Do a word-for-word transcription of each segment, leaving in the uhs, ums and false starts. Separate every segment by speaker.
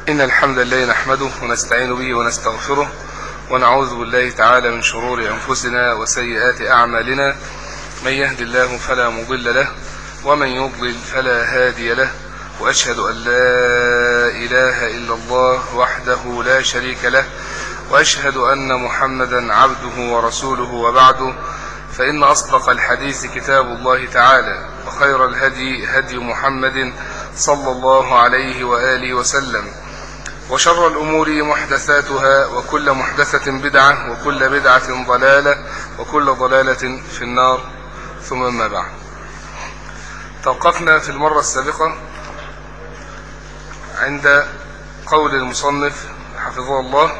Speaker 1: إن الحمد لله نحمده ونستعين به ونستغفره ونعوذ بالله تعالى من شرور أنفسنا وسيئات أعمالنا. من يهد الله فلا مضل له ومن يضلل فلا هادي له، وأشهد أن لا إله إلا الله وحده لا شريك له، وأشهد أن محمدا عبده ورسوله، وبعد، فإن أصدق الحديث كتاب الله تعالى، وخير الهدي هدي محمد صلى الله عليه وآله وسلم، وشر الأمور محدثاتها، وكل محدثة بدعة، وكل بدعة ضلالة، وكل ضلالة في النار، ثم ما بعد. توقفنا في المرة السابقة عند قول المصنف حفظه الله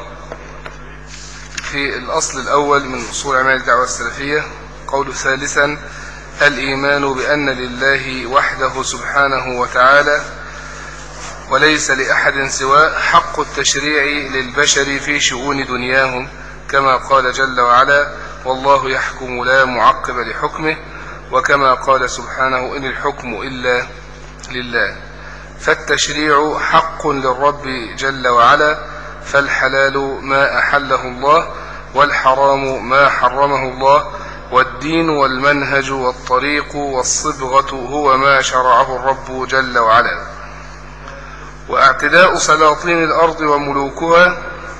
Speaker 1: في الأصل الأول من أصول أعمال الدعوة السلفية، قول ثالثا: الإيمان بأن لله وحده سبحانه وتعالى وليس لأحد سواه حق التشريع للبشر في شؤون دنياهم، كما قال جل وعلا: والله يحكم لا معقب لحكمه، وكما قال سبحانه: إن الحكم إلا لله. فالتشريع حق للرب جل وعلا، فالحلال ما أحله الله، والحرام ما حرمه الله، والدين والمنهج والطريق والصبغة هو ما شرعه الرب جل وعلا. واعتداء سلاطين الأرض وملوكها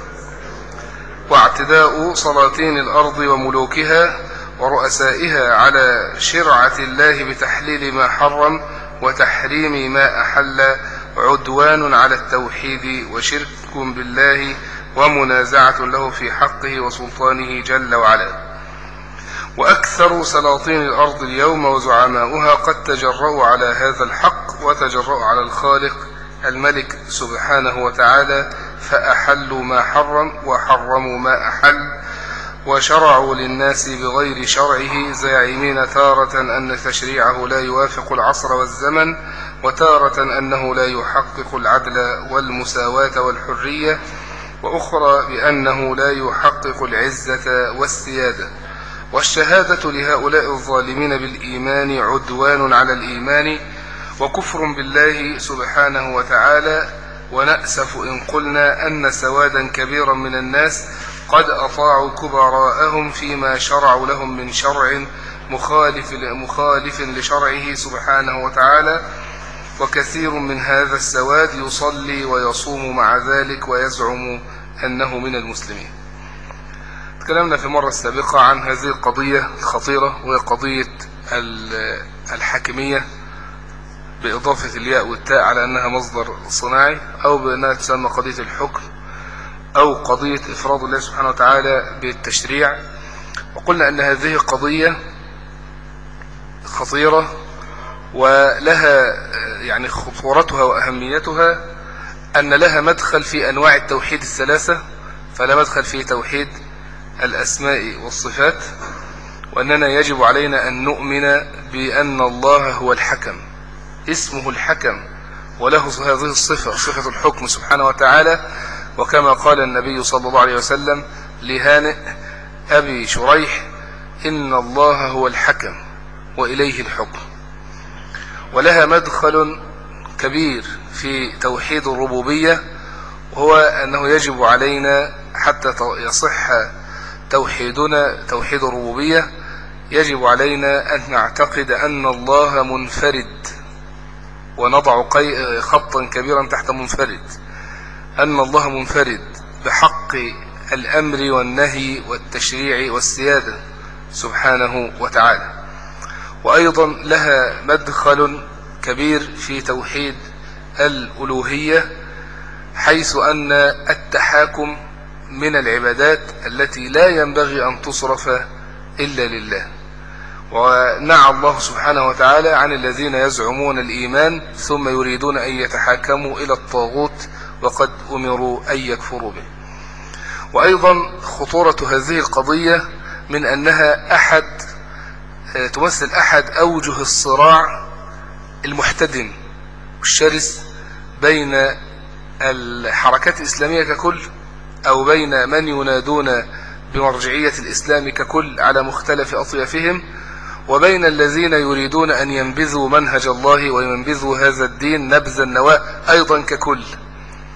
Speaker 1: واعتداء سلاطين الأرض وملوكها ورؤسائها على شرعة الله بتحليل ما حرم وتحريم ما أحل عدوان على التوحيد وشرك بالله ومنازعة له في حقه وسلطانه جل وعلا. وأكثر سلاطين الأرض اليوم وزعماؤها قد تجرؤوا على هذا الحق وتجرؤوا على الخالق الملك سبحانه وتعالى، فأحلوا ما حرم وحرموا ما أحل، وشرعوا للناس بغير شرعه، زاعمين تارة أن تشريعه لا يوافق العصر والزمن، وتارة أنه لا يحقق العدل والمساواة والحرية، وأخرى بأنه لا يحقق العزة والسيادة. والشهادة لهؤلاء الظالمين بالإيمان عدوان على الإيمان وكفر بالله سبحانه وتعالى. ونأسف إن قلنا أن سوادا كبيرا من الناس قد أطاعوا كبراءهم فيما شرعوا لهم من شرع مخالف مخالف لشرعه سبحانه وتعالى، وكثير من هذا السواد يصلي ويصوم مع ذلك ويزعم أنه من المسلمين. تكلمنا في المرة السابقة عن هذه القضية الخطيرة، وهي قضية الحاكمية بإضافة الياء والتاء على أنها مصدر صناعي، أو بأنها تسمى قضية الحكم، أو قضية إفراد الله سبحانه وتعالى بالتشريع. وقلنا أن هذه قضية خطيرة ولها يعني خطورتها وأهميتها أن لها مدخل في أنواع التوحيد الثلاثة، فلا مدخل في توحيد الأسماء والصفات، وأننا يجب علينا أن نؤمن بأن الله هو الحكم، اسمه الحكم، وله هذه الصفة، صفة الحكم سبحانه وتعالى. وكما قال النبي صلى الله عليه وسلم لهانئ أبي شريح: إن الله هو الحكم وإليه الحكم. ولها مدخل كبير في توحيد الربوبية، وهو أنه يجب علينا حتى يصح توحيدنا توحيد الربوبية، يجب علينا أن نعتقد أن الله منفرد، ونضع خطا كبيرا تحت منفرد، أن الله منفرد بحق الأمر والنهي والتشريع والسيادة سبحانه وتعالى. وأيضا لها مدخل كبير في توحيد الألوهية، حيث أن التحاكم من العبادات التي لا ينبغي أن تصرف إلا لله. ونعى الله سبحانه وتعالى عن الذين يزعمون الإيمان ثم يريدون أن يتحاكموا إلى الطاغوت وقد أمروا أن يكفروا به. وأيضا خطورة هذه القضية من أنها أحد تمثل أحد أوجه الصراع المحتدم والشرس بين الحركات الإسلامية ككل، أو بين من ينادون بمرجعية الإسلام ككل على مختلف أطيافهم، وبين الذين يريدون أن ينبذوا منهج الله وينبذوا هذا الدين نبذ النواة أيضا ككل.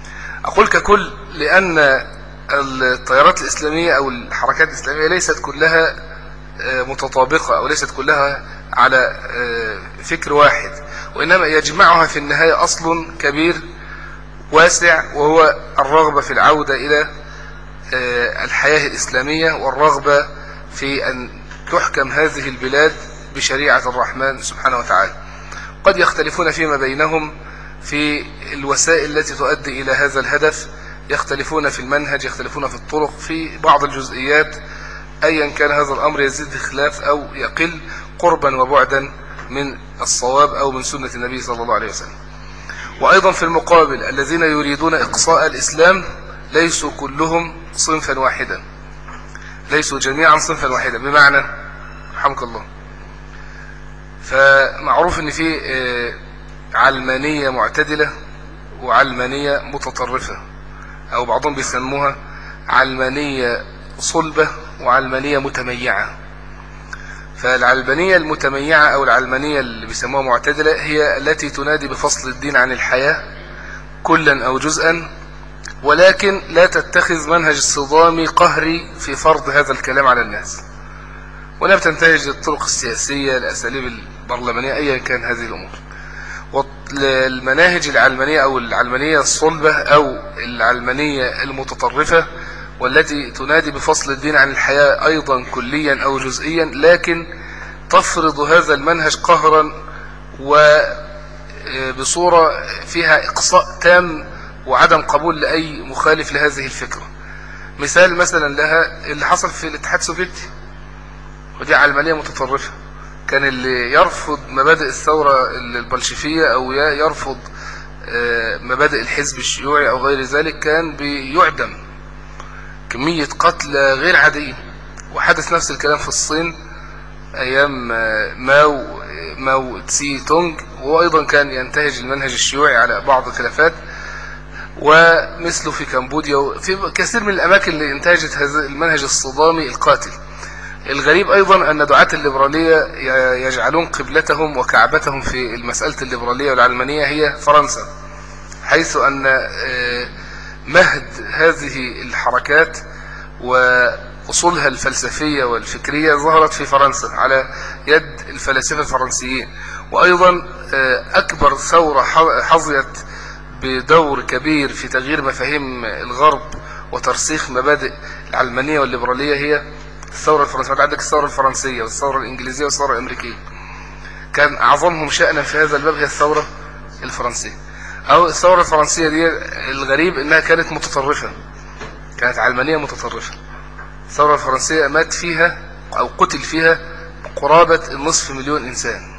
Speaker 1: أقول ككل لأن التيارات الإسلامية أو الحركات الإسلامية ليست كلها متطابقة أو ليست كلها على فكر واحد، وإنما يجمعها في النهاية أصل كبير واسع، وهو الرغبة في العودة إلى الحياة الإسلامية والرغبة في أن تحكم هذه البلاد بشريعة الرحمن سبحانه وتعالى. قد يختلفون فيما بينهم في الوسائل التي تؤدي إلى هذا الهدف، يختلفون في المنهج، يختلفون في الطرق، في بعض الجزئيات، أيا كان هذا الأمر يزيد خلاف أو يقل قربا وبعدا من الصواب أو من سنة النبي صلى الله عليه وسلم. وأيضا في المقابل الذين يريدون إقصاء الإسلام ليسوا كلهم صنفا واحدا، ليسوا جميعا صنفا واحدا، بمعنى رحمك الله، فمعروف ان في علمانية معتدلة وعلمانية متطرفة، او بعضهم بيسموها علمانية صلبة وعلمانية متميعة. فالعلمانية المتميعة او العلمانية اللي بيسموها معتدلة هي التي تنادي بفصل الدين عن الحياة كلا او جزءا، ولكن لا تتخذ منهج صدامي قهري في فرض هذا الكلام على الناس، ولا بتنتهج الطرق السياسية الأساليب البرلمانية أيا كان هذه الأمور. والمناهج العلمانية أو العلمانية الصلبة أو العلمانية المتطرفة والتي تنادي بفصل الدين عن الحياة أيضا كليا أو جزئيا، لكن تفرض هذا المنهج قهرا وبصورة فيها إقصاء تام وعدم قبول لأي مخالف لهذه الفكرة. مثال مثلا لها اللي حصل في الاتحاد السوفيتي، ودي علمانية متطرفة. كان اللي يرفض مبادئ الثورة البلشفية أو يرفض مبادئ الحزب الشيوعي أو غير ذلك كان بيعدم، كمية قتل غير عادية. وحدث نفس الكلام في الصين أيام ماو ماو تسي تونج، وأيضا كان ينتهج المنهج الشيوعي على بعض الخلافات، ومثله في كمبوديا وفي كثير من الأماكن اللي انتهجت هذا المنهج الصدامي القاتل. الغريب أيضا أن دعاة الليبرالية يجعلون قبلتهم وكعبتهم في المسألة الليبرالية والعلمانية هي فرنسا، حيث أن مهد هذه الحركات وأصولها الفلسفية والفكرية ظهرت في فرنسا على يد الفلاسفة الفرنسيين. وأيضا أكبر ثورة حظيت بدور كبير في تغيير مفاهيم الغرب وترسيخ مبادئ العلمانية والليبرالية هي الثورة الفرنسية. عندك الثورة الفرنسية والثورة الإنجليزية والثورة الأمريكية، كان أعظمهم شأنا في هذا الباب هي الثورة الفرنسية. أو الثورة الفرنسية دي الغريب إنها كانت متطرفة، كانت علمانية متطرفة. الثورة الفرنسية مات فيها أو قتل فيها قرابة النصف مليون إنسان،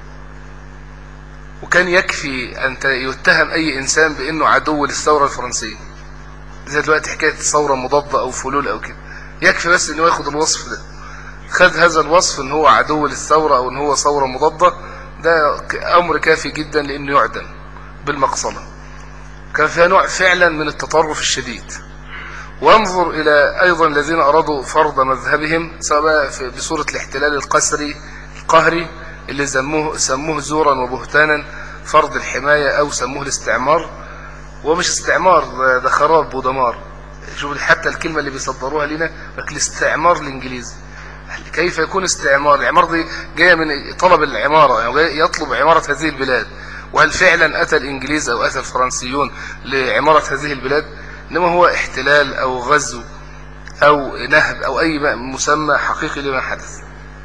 Speaker 1: وكان يكفي أن يتهم أي إنسان بأنه عدو للثورة الفرنسية، زي دلوقتي حكاية ثورة مضادة أو فلول أو كده، يكفي بس أنه ياخد الوصف ده، خد هذا الوصف أنه هو عدو للثورة أو أنه هو ثورة مضادة، ده أمر كافي جدا لأنه يعدم بالمقصلة. كان فيها نوع فعلا من التطرف الشديد. وانظر إلى أيضا الذين أرادوا فرض مذهبهم سواء بصورة الاحتلال القسري القهري اللي سموه, سموه زورا وبهتانا، فرض الحماية أو سموه الاستعمار. ومش استعمار، ده خراب ودمار. شوف حتى الكلمة اللي بيصدروها لنا الاستعمار الإنجليزي. كيف يكون استعمار؟ العمار دي جاية من طلب العمارة، يعني يطلب عمارة هذه البلاد. وهل فعلا أتى الإنجليز أو أتى الفرنسيون لعمارة هذه البلاد؟ إنما هو احتلال أو غزو أو نهب أو أي مسمى حقيقي لما حدث.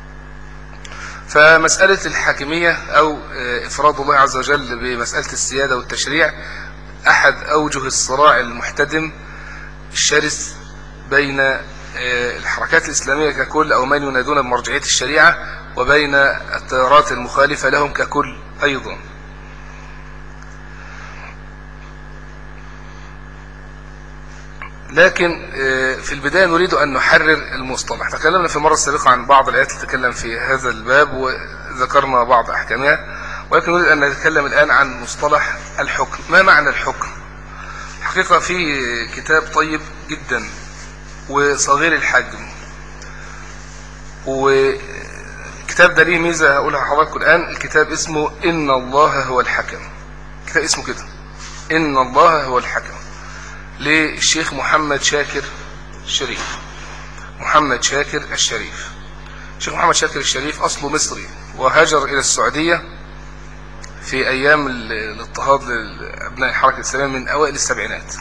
Speaker 1: فمسألة الحاكمية أو إفراد الله عز وجل بمسألة السيادة والتشريع أحد أوجه الصراع المحتدم الشرس بين الحركات الإسلامية ككل أو من ينادون بمرجعية الشريعة وبين التيارات المخالفة لهم ككل أيضا. لكن في البداية نريد أن نحرر المصطلح. تكلمنا في المرة السابقة عن بعض الآيات اللي تتكلم في هذا الباب وذكرنا بعض أحكامها، ولكن نريد أن نتكلم الآن عن مصطلح الحكم. ما معنى الحكم؟ حقيقة في كتاب طيب جدا وصغير الحجم، وكتاب ده ليه ميزة هقولها لحضراتكم الآن. الكتاب اسمه إن الله هو الحكم، كتاب اسمه كده، إن الله هو الحكم. للشيخ محمد شاكر الشريف. محمد شاكر الشريف. الشيخ محمد شاكر الشريف أصله مصري، وهاجر إلى السعودية في أيام الاضطهاد لأبناء الحركة الإسلامية من أوائل السبعينات،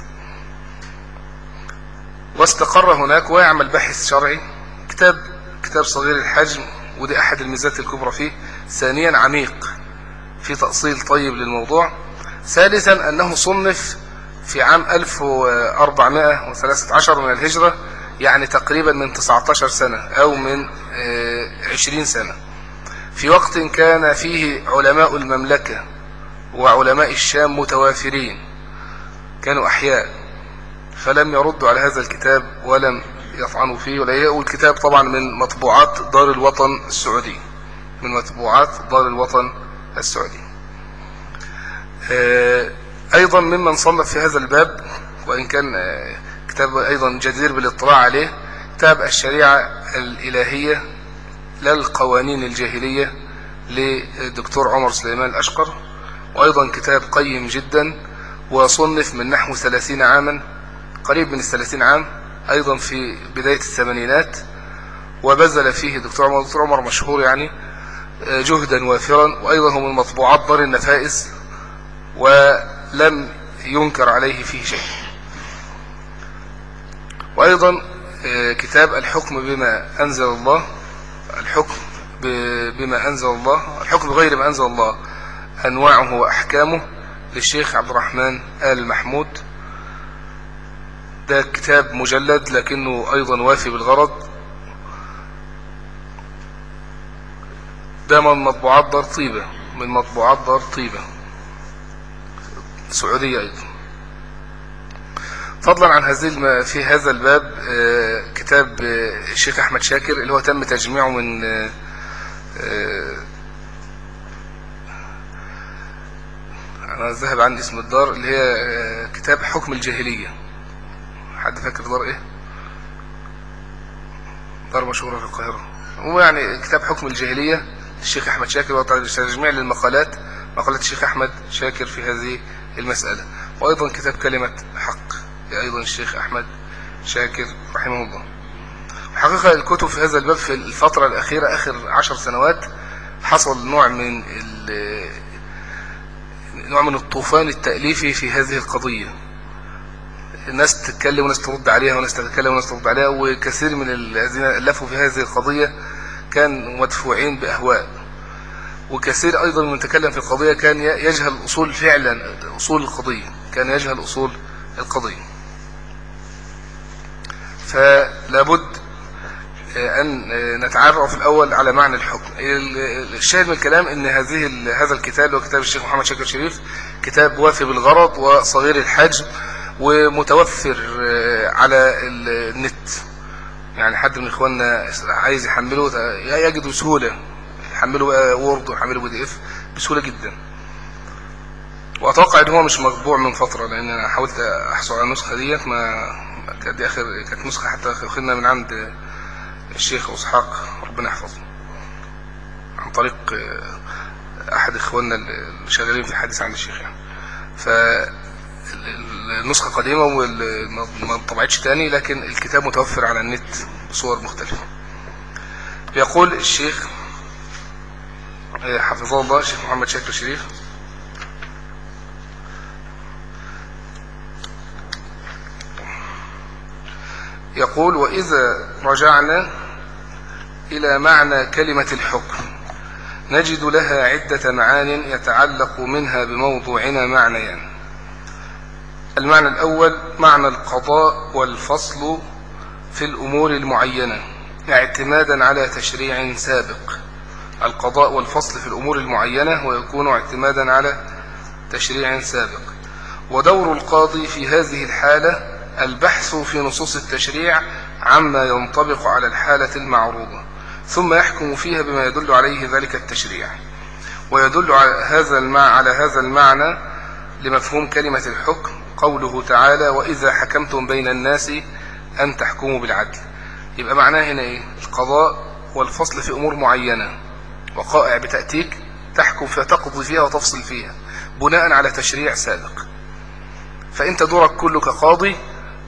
Speaker 1: واستقر هناك ويعمل باحث شرعي. كتاب كتاب صغير الحجم، ودي أحد الميزات الكبرى فيه. ثانيا عميق في تأصيل طيب للموضوع. ثالثا أنه صنف في عام ألف وأربعمائة وثلاثة عشر من الهجرة، يعني تقريبا من تسعة عشر سنة أو من عشرين سنة، في وقت كان فيه علماء المملكة وعلماء الشام متوافرين، كانوا أحياء، فلم يردوا على هذا الكتاب ولم يطعنوا فيه ولا يقوا. الكتاب طبعا من مطبوعات دار الوطن السعودي، من مطبوعات دار الوطن السعودي. أيضا ممن صنف في هذا الباب، وإن كان كتاب أيضا جدير بالاطلاع عليه، كتاب الشريعة الإلهية لا القوانين الجاهلية للدكتور عمر سليمان الأشقر، وأيضا كتاب قيم جدا، وصنف من نحو ثلاثين عاما، قريب من الثلاثين عام، أيضا في بداية الثمانينات، وبذل فيه دكتور عمر دكتور عمر مشهور يعني جهدا وافرا، وأيضا هو من مطبوعات دار النفائس، ولم ينكر عليه فيه شيء. وأيضا كتاب الحكم بما أنزل الله، الحكم بما أنزل الله، الحكم بغير ما أنزل الله، أنواعه وأحكامه، للشيخ عبد الرحمن آل محمود. ده كتاب مجلد لكنه أيضا وافي بالغرض. ده من مطبوعات دار طيبة، من مطبوعات دار طيبة سعودية أيضا. فضلا عن هذه في هذا الباب كتاب الشيخ أحمد شاكر اللي هو تم تجميعه من أنا ذهب عندي اسم الدار، اللي هي كتاب حكم الجاهلية. حد فاكر دار إيه؟ دار مشهورة في القاهرة. هو يعني كتاب حكم الجاهلية الشيخ أحمد شاكر، هو تجميع للمقالات، مقالات الشيخ أحمد شاكر في هذه المسألة. وأيضا كتاب كلمة حق أيضا الشيخ أحمد شاكر رحمه الله. حقيقة الكتب في هذا الباب في الفترة الأخيرة آخر عشر سنوات حصل نوع من نوع من الطوفان التأليفي في هذه القضية. الناس تتكلم وناس ترد عليها، وناس تتكلم وناس ترد عليها، وكثير من الذين ألفوا في هذه القضية كان مدفوعين بأهواء، وكثير أيضا من تكلم في القضية كان يجهل أصول فعلا أصول القضية، كان يجهل أصول القضية. فلابد أن نتعرف الأول على معنى الحكم. الشاهد من الكلام أن هذه هذا الكتاب هو كتاب الشيخ محمد شاكر الشريف، كتاب وافي بالغرض وصغير الحجم ومتوفر على النت، يعني حد من إخواننا عايز يحمله يجده بسهولة، يحمله وورد ويحمله بي دي اف بسهولة جدا. وأتوقع أن هو مش مطبوع من فترة، لأن أنا حاولت أحصل على النسخة ديت، ما كانت دي آخر كانت نسخة حتى أخذنا من عند الشيخ إسحاق ربنا يحفظه، عن طريق أحد إخواننا اللي شغالين في الحديث عند الشيخ يعني. فالنسخة قديمة وما طبعتش تاني، لكن الكتاب متوفر على النت بصور مختلفة. يقول الشيخ حفظه الله الشيخ محمد شاكر الشريف: يقول: وإذا رجعنا إلى معنى كلمة الحكم نجد لها عدة معان يتعلق منها بموضوعنا معنيان. المعنى الأول معنى القضاء والفصل في الأمور المعينة اعتمادا على تشريع سابق. القضاء والفصل في الأمور المعينة ويكون اعتمادا على تشريع سابق. ودور القاضي في هذه الحالة البحث في نصوص التشريع عما ينطبق على الحالة المعروضة، ثم يحكم فيها بما يدل عليه ذلك التشريع. ويدل على هذا المعنى على هذا المعنى لمفهوم كلمة الحكم قوله تعالى: وإذا حكمتم بين الناس أن تحكموا بالعدل. يبقى معناه هنا إيه؟ القضاء والفصل في أمور معينة، وقائع بتأتيك تحكم فيها، تقضي فيها وتفصل فيها بناء على تشريع سابق. فأنت دورك كله كقاضي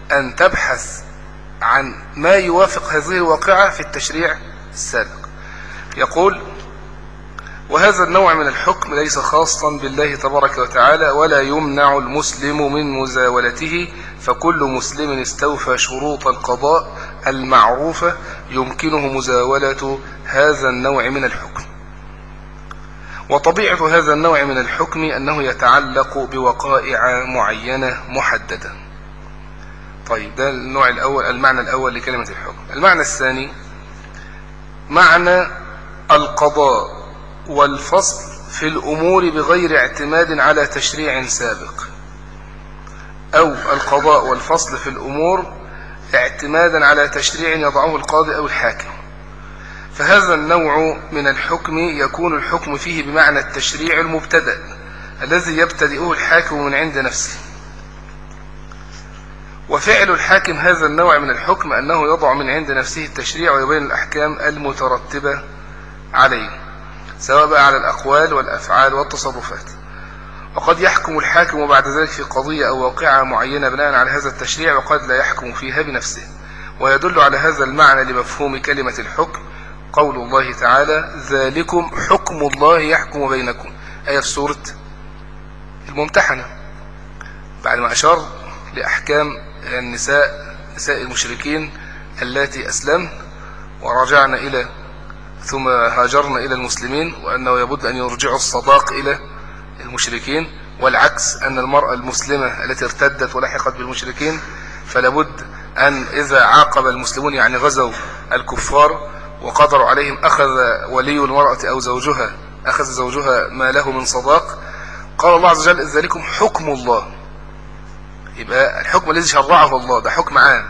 Speaker 1: أن تبحث عن ما يوافق هذه الواقعة في التشريع السابق. يقول: وهذا النوع من الحكم ليس خاصا بالله تبارك وتعالى، ولا يمنع المسلم من مزاولته، فكل مسلم استوفى شروط القضاء المعروفة يمكنه مزاولة هذا النوع من الحكم. وطبيعة هذا النوع من الحكم أنه يتعلق بوقائع معينة محددة. طيب، ده النوع الأول، المعنى الأول لكلمة الحكم. المعنى الثاني معنى القضاء والفصل في الأمور بغير اعتماد على تشريع سابق، أو القضاء والفصل في الأمور اعتمادا على تشريع يضعه القاضي أو الحاكم. فهذا النوع من الحكم يكون الحكم فيه بمعنى التشريع المبتدأ الذي يبتدئه الحاكم من عند نفسه. وفعل الحاكم هذا النوع من الحكم أنه يضع من عند نفسه التشريع ويبين الأحكام المترتبة عليه، سواء بقى على الأقوال والأفعال والتصرفات. وقد يحكم الحاكم بعد ذلك في قضية أو واقعة معينة بناء على هذا التشريع، وقد لا يحكم فيها بنفسه. ويدل على هذا المعنى لمفهوم كلمة الحكم قول الله تعالى: ذلكم حكم الله يحكم بينكم، آية في سورة الممتحنة، بعد ما أشار لأحكام النساء نساء المشركين اللاتي أسلمن ورجعن إلى ثم هاجرن إلى المسلمين، وأنه يبد أن يرجعوا الصداق إلى المشركين، والعكس أن المرأة المسلمة التي ارتدت ولحقت بالمشركين فلابد أن إذا عاقب المسلمون يعني غزوا الكفار وقدروا عليهم أخذ ولي المرأة أو زوجها أخذ زوجها ما له من صداق. قال الله عز وجل: ذلكم حكم الله. يبقى الحكم الذي شرعه الله ده حكم عام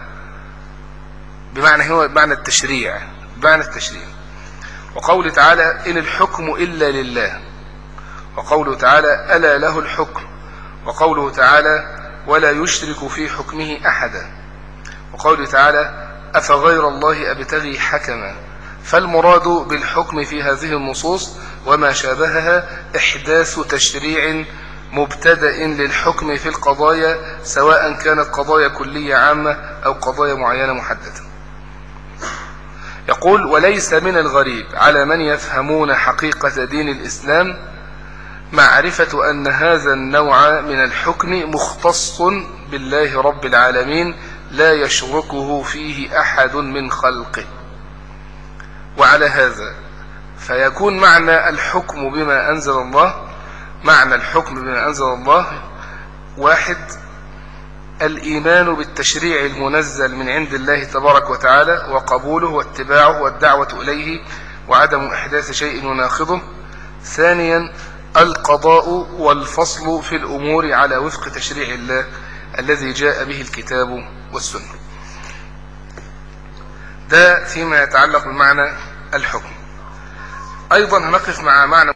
Speaker 1: بمعنى هو بمعنى التشريع بمعنى التشريع. وقوله تعالى: إن الحكم إلا لله. وقوله تعالى: ألا له الحكم. وقوله تعالى: ولا يشرك في حكمه أحدا. وقوله تعالى: أفغير الله أبتغي حكما. فالمراد بالحكم في هذه النصوص وما شابهها إحداث تشريع مبتدأ للحكم في القضايا، سواء كانت قضايا كلية عامة أو قضايا معينة محددة. يقول: وليس من الغريب على من يفهمون حقيقة دين الإسلام معرفة أن هذا النوع من الحكم مختص بالله رب العالمين لا يشركه فيه أحد من خلقه. وعلى هذا فيكون معنى الحكم بما أنزل الله معنى الحكم بما أنزل الله: واحد، الإيمان بالتشريع المنزل من عند الله تبارك وتعالى وقبوله واتباعه والدعوة إليه وعدم إحداث شيء يناقضه. ثانيا، القضاء والفصل في الأمور على وفق تشريع الله الذي جاء به الكتاب والسنة. ده فيما يتعلق بمعنى الحكم. أيضا هنقف مع معنى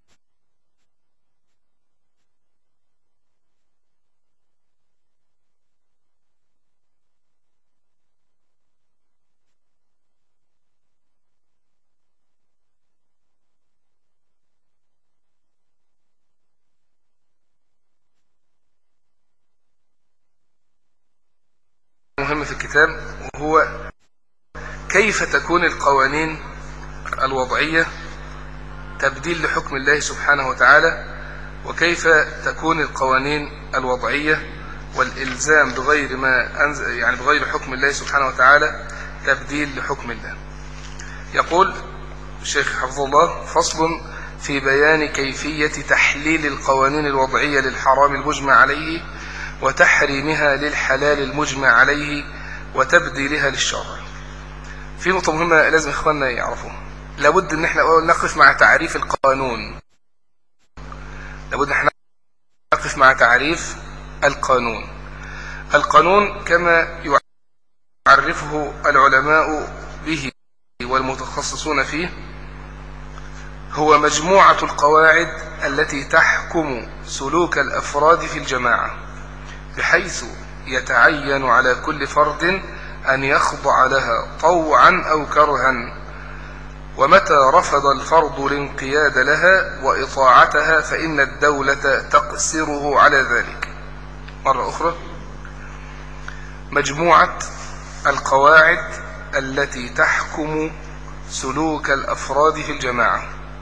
Speaker 1: مهم في الكتاب، وهو كيف تكون القوانين الوضعية تبديل لحكم الله سبحانه وتعالى، وكيف تكون القوانين الوضعية والإلزام بغير ما أنزل يعني بغير حكم الله سبحانه وتعالى تبديل لحكم الله. يقول الشيخ حفظه الله: فصل في بيان كيفية تحليل القوانين الوضعية للحرام المجمع عليه وتحريمها للحلال المجمع عليه وتبديلها للشرع. في نقطة مهمة لازم إخواننا يعرفوها. لابد ان احنا نقف مع تعريف القانون لابد ان احنا نقف مع تعريف القانون. القانون كما يعرفه العلماء به والمتخصصون فيه هو مجموعة القواعد التي تحكم سلوك الأفراد في الجماعة، بحيث يتعين على كل فرد أن يخضع لها طوعا أو كرها، ومتى رفض الفرد الانقياد لها وإطاعتها فإن الدولة تقصره على ذلك. مرة أخرى: مجموعة القواعد التي تحكم سلوك الأفراد في الجماعة،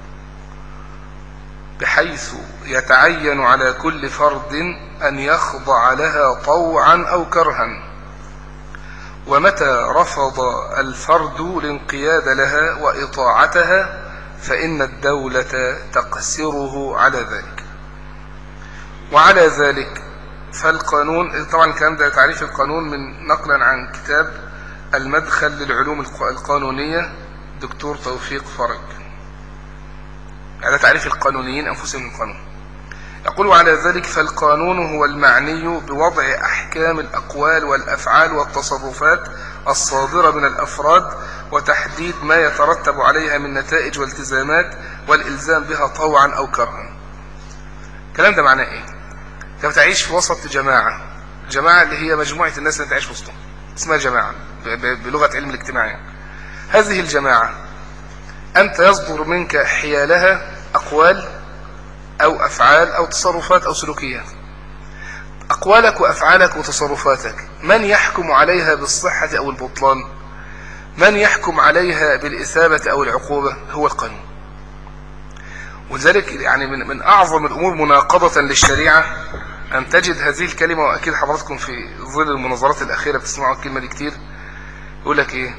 Speaker 1: بحيث يتعين على كل فرد أن يخضع لها طوعا أو كرها، ومتى رفض الفرد الانقياد لها وإطاعتها فإن الدولة تقسره على ذلك. وعلى ذلك فالقانون، طبعا الكلام ده تعريف القانون من نقلا عن كتاب المدخل للعلوم القانونية دكتور توفيق فرج، هذا تعريف القانونيين أنفسهم القانون. يقول: وعلى ذلك فالقانون هو المعني بوضع أحكام الأقوال والأفعال والتصرفات الصادرة من الأفراد، وتحديد ما يترتب عليها من نتائج والتزامات، والإلزام بها طوعا أو كرها. الكلام ده معناه إيه؟ أنت بتعيش في وسط جماعة، الجماعة اللي هي مجموعة الناس اللي تعيش وسطهم اسمها جماعة بلغة علم الاجتماع يعني. هذه الجماعة أنت يصدر منك حيالها أقوال أو أفعال أو تصرفات أو سلوكيات. أقوالك وأفعالك وتصرفاتك من يحكم عليها بالصحة أو البطلان؟ من يحكم عليها بالإثابة أو العقوبة؟ هو القانون. ولذلك يعني من, من أعظم الأمور مناقضة للشريعة أن تجد هذه الكلمة، وأكيد حضراتكم في ظل المناظرات الأخيرة بتسمعوا الكلمة دي كتير، يقول لك إيه؟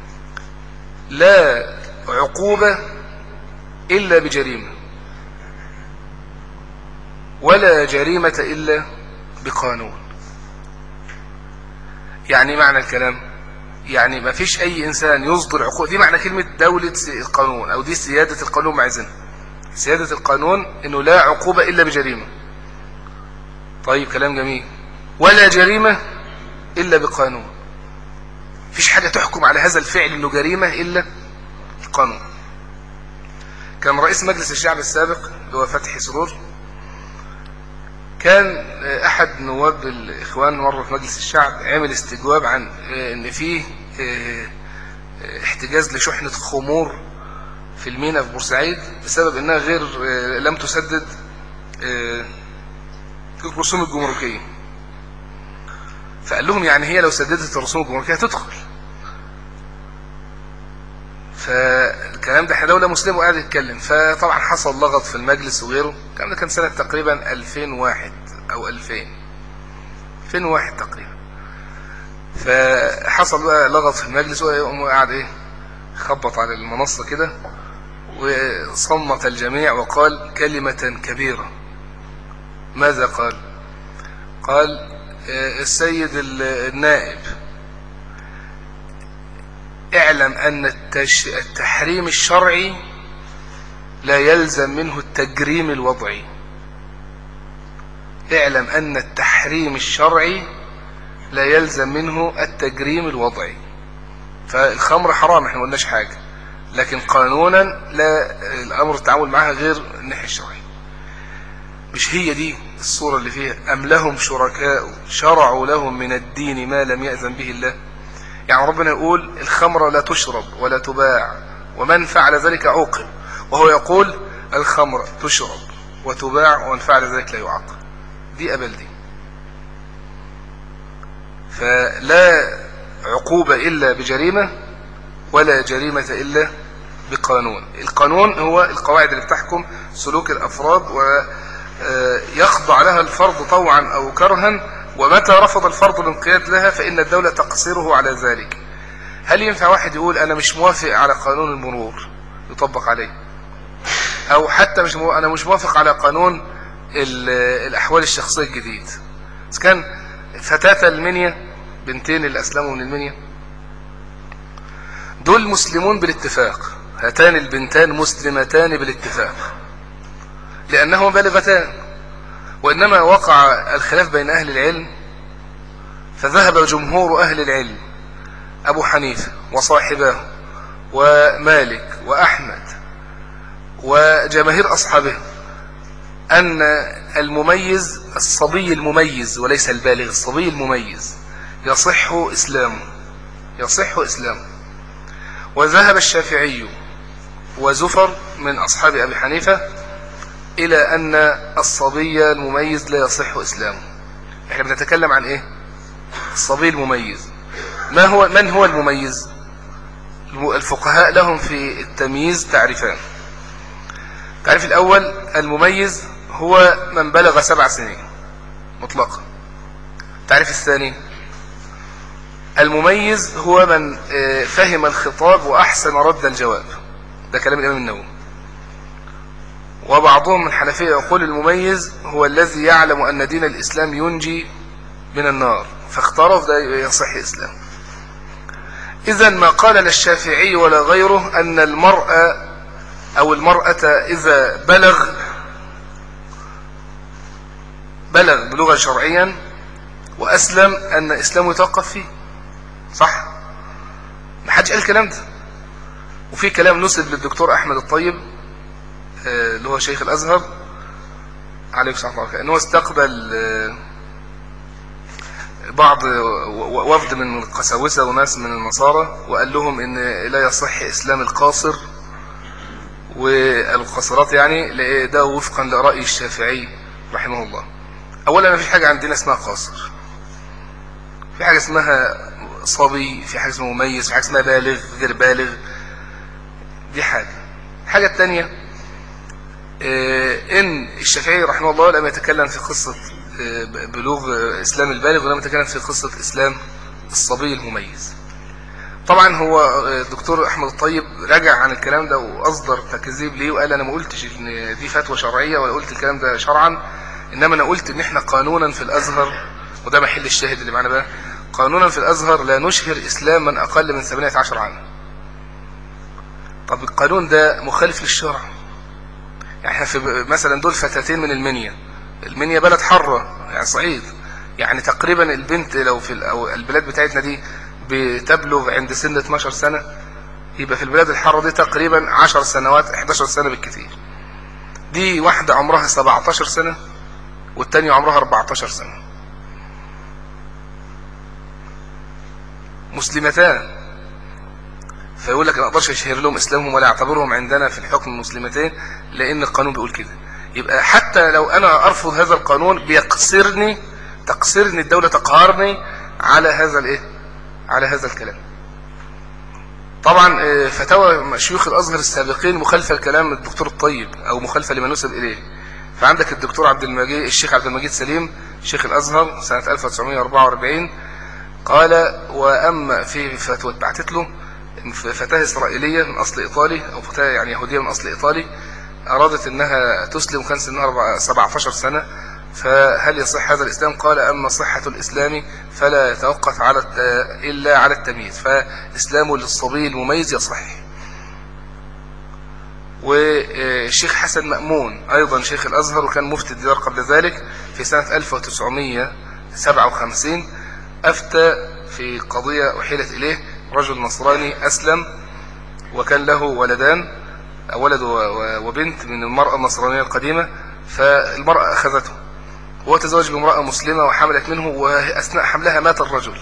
Speaker 1: لا عقوبة إلا بجريمة، ولا جريمة إلا بقانون. يعني معنى الكلام يعني ما فيش أي إنسان يصدر عقوبة، دي معنى كلمة دولة القانون، أو دي سيادة القانون مع إذن. سيادة القانون إنه لا عقوبة إلا بجريمة. طيب كلام جميل. ولا جريمة إلا بقانون. فيش حاجة تحكم على هذا الفعل إنه جريمة إلا القانون. كان رئيس مجلس الشعب السابق اللي هو فتحي سرور، كان أحد نواب الإخوان مرة في مجلس الشعب عمل استجواب عن إن فيه احتجاز لشحنة خمور في المينا في بورسعيد بسبب إنها غير لم تسدد الرسوم الجمركية. فقال لهم يعني هي لو سددت الرسوم الجمركية هتدخل. فالكلام ده احنا دولة مسلمة وقاعد يتكلم، فطبعا حصل لغط في المجلس وغيره. الكلام ده كان سنة تقريبا ألفين وواحد أو ألفين ألفين وواحد تقريبا. فحصل بقى لغط في المجلس، وقام قاعد ايه خبط على المنصة كده وصمت الجميع وقال كلمة كبيرة. ماذا قال؟ قال: السيد النائب، اعلم أن التحريم الشرعي لا يلزم منه التجريم الوضعي. اعلم أن التحريم الشرعي لا يلزم منه التجريم الوضعي. فالخمر حرام، احنا ما قلناش حاجة، لكن قانونا لا الأمر التعامل معها غير الناحية الشرعية. مش هي دي الصورة اللي فيها أم لهم شركاء شرعوا لهم من الدين ما لم يأذن به الله؟ يعني ربنا يقول الخمر لا تشرب ولا تباع، ومن فعل ذلك عوقب، وهو يقول الخمر تشرب وتباع ومن فعل ذلك لا يعاقب. دي أبل دي. فلا عقوبة إلا بجريمة، ولا جريمة إلا بقانون. القانون هو القواعد اللي بتحكم سلوك الأفراد ويخضع لها الفرد طوعا أو كرها، ومتى رفض الفرد الانقياد لها فإن الدولة تقصره على ذلك. هل ينفع واحد يقول أنا مش موافق على قانون المرور يطبق عليه، أو حتى مش مو... أنا مش موافق على قانون الأحوال الشخصية الجديد؟ بس كان فتاة المنيا، بنتين اللي أسلموا من المنيا، دول مسلمون بالاتفاق، هاتان البنتان مسلمتان بالاتفاق لأنهما بالغتان، وإنما وقع الخلاف بين أهل العلم، فذهب جمهور أهل العلم أبو حنيفة وصاحبه ومالك وأحمد وجماهير أصحابه أن المميز الصبي المميز وليس البالغ، الصبي المميز يصح إسلامه يصح إسلامه. وذهب الشافعي وزفر من أصحاب أبي حنيفة إلى أن الصبي المميز لا يصح إسلامه. احنا بنتكلم عن إيه؟ الصبي المميز. ما هو من هو المميز؟ الفقهاء لهم في التمييز تعريفان. التعريف الأول: المميز هو من بلغ سبع سنين مطلقا. التعريف الثاني: المميز هو من فهم الخطاب وأحسن رد الجواب. ده كلام الإمام النووي. وبعضهم من الحنفية يقول المميز هو الذي يعلم أن دين الإسلام ينجي من النار فاختاره، فده يصح إسلام. إذن ما قال للشافعي ولا غيره أن المرأة أو المرأة إذا بلغ بلغ بلغة شرعيا وأسلم أن إسلامه يتوقف فيه. صح؟ ما حدش قال الكلام ده. وفي كلام نسب للدكتور أحمد الطيب اللي هو شيخ الأزهر عليه الصلاة والسلام أنه استقبل بعض وفد من القساوسة وناس من النصارى وقال لهم إن لا يصح إسلام القاصر والقاصرات، يعني ده وفقا لرأي الشافعي رحمه الله. أولا ما فيش حاجة عندنا اسمها قاصر، في حاجة اسمها صبي، في حاجة اسمها مميز، في حاجة اسمها بالغ غير بالغ. دي حاجة. الحاجة الثانية إن الشافعي رحمه الله لم يتكلم في قصة بلوغ إسلام البالغ ولم يتكلم في قصة إسلام الصبي المميز. طبعا هو الدكتور أحمد الطيب رجع عن الكلام ده وأصدر تكذيب ليه وقال أنا ما قلتش إن دي فتوى شرعية ولا قلت الكلام ده شرعا، إنما أنا قلت إن إحنا قانونا في الأزهر، وده محل الشاهد اللي معنا بقى، قانونا في الأزهر لا نشهر إسلام من أقل من ثمانية عشر عاما. طب القانون ده مخالف للشرع. يعني احنا في مثلا دول فتاتين من المنيا، المنيا بلد حرة يعني صعيد، يعني تقريبا البنت لو في أو البلاد بتاعتنا دي بتبلغ عند سن اتناشر سنة، يبقى في البلاد الحرة دي تقريبا عشر سنوات احداشر سنة بالكثير. دي واحدة عمرها سبعتاشر سنة والتانية عمرها اربعتاشر سنة، مسلمتان. فيقول لك انا اقدرش اشهر لهم اسلامهم ولا اعتبرهم عندنا في الحكم مسلمتين لان القانون بيقول كده. يبقى حتى لو انا ارفض هذا القانون بيقصرني تقصرني الدولة، تقهرني على هذا الايه على هذا الكلام. طبعا فتاوى شيوخ الازهر السابقين مخالفه لكلام الدكتور الطيب او مخالفه لما نسب اليه. فعندك الدكتور عبد المجيد الشيخ عبد المجيد سليم شيخ الازهر سنة ألف وتسعمائة وأربعة وأربعين قال: واما في فتوى اتبعتت له فتاة إسرائيلية من أصل إيطالي أو فتاة يعني يهودية من أصل إيطالي أرادت أنها تسلم وكان سنها سبعتاشر سنة، فهل يصح هذا الإسلام؟ قال: أما صحة الإسلام فلا يتوقف على إلا على التمييز، فإسلامه للصبي المميز يصح. والشيخ حسن مأمون أيضا شيخ الأزهر وكان مفتي الديار قبل ذلك في سنة ألف وتسعمائة وسبعة وخمسين أفتى في قضية أحيلت إليه رجل نصراني أسلم وكان له ولدان، ولد وبنت من المرأة النصرانية القديمة، فالمرأة أخذته وهو تزوج بامرأة مسلمة وحملت منه، وأثناء حملها مات الرجل.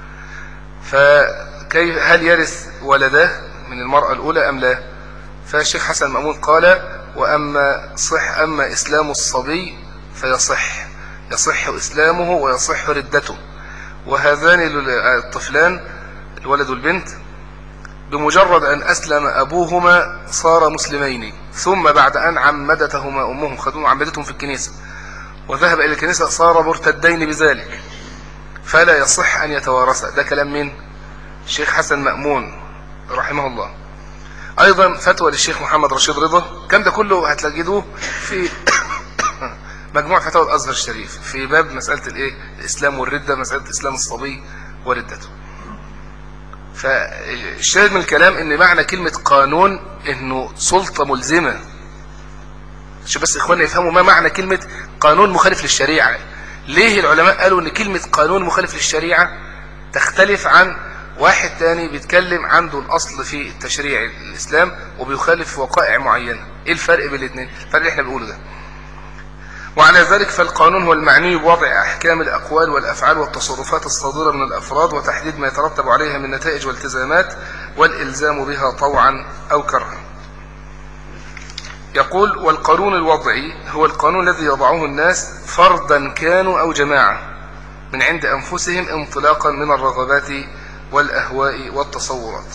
Speaker 1: فكيف هل يرث ولده من المرأة الأولى أم لا؟ فالشيخ حسن مأمون قال: وأما صح أما إسلام الصبي فيصح يصح إسلامه ويصح ردته. وهذان الطفلان الولد والبنت بمجرد أن أسلم أبوهما صار مسلمين، ثم بعد أن عمدتهما أمهم خدوهم عمدتهم في الكنيسة وذهب إلى الكنيسة صار مرتدين بذلك فلا يصح أن يتوارثا. ده كلام من الشيخ حسن مأمون رحمه الله. أيضا فتوى للشيخ محمد رشيد رضا، كان ده كله هتلاقيدوه في مجموع فتاوى الأزهر الشريف في باب مسألة الإيه الإسلام والردة، مسألة إسلام الصبي وردته. فالشاهد من الكلام ان معنى كلمة قانون انه سلطة ملزمة. شو بس اخواننا يفهموا ما معنى كلمة قانون مخالف للشريعة. ليه العلماء قالوا ان كلمة قانون مخالف للشريعة تختلف عن واحد تاني بيتكلم عنده الاصل في التشريع الاسلام وبيخالف وقائع معينة؟ ايه الفرق بين الاثنين؟ الفرق اللي احنا بنقوله ده. وعلى ذلك فالقانون هو المعني بوضع أحكام الأقوال والأفعال والتصرفات الصادرة من الأفراد وتحديد ما يترتب عليها من نتائج والتزامات والإلزام بها طوعا أو كرها. يقول: والقانون الوضعي هو القانون الذي يضعه الناس فردا كانوا أو جماعة من عند أنفسهم انطلاقا من الرغبات والأهواء والتصورات.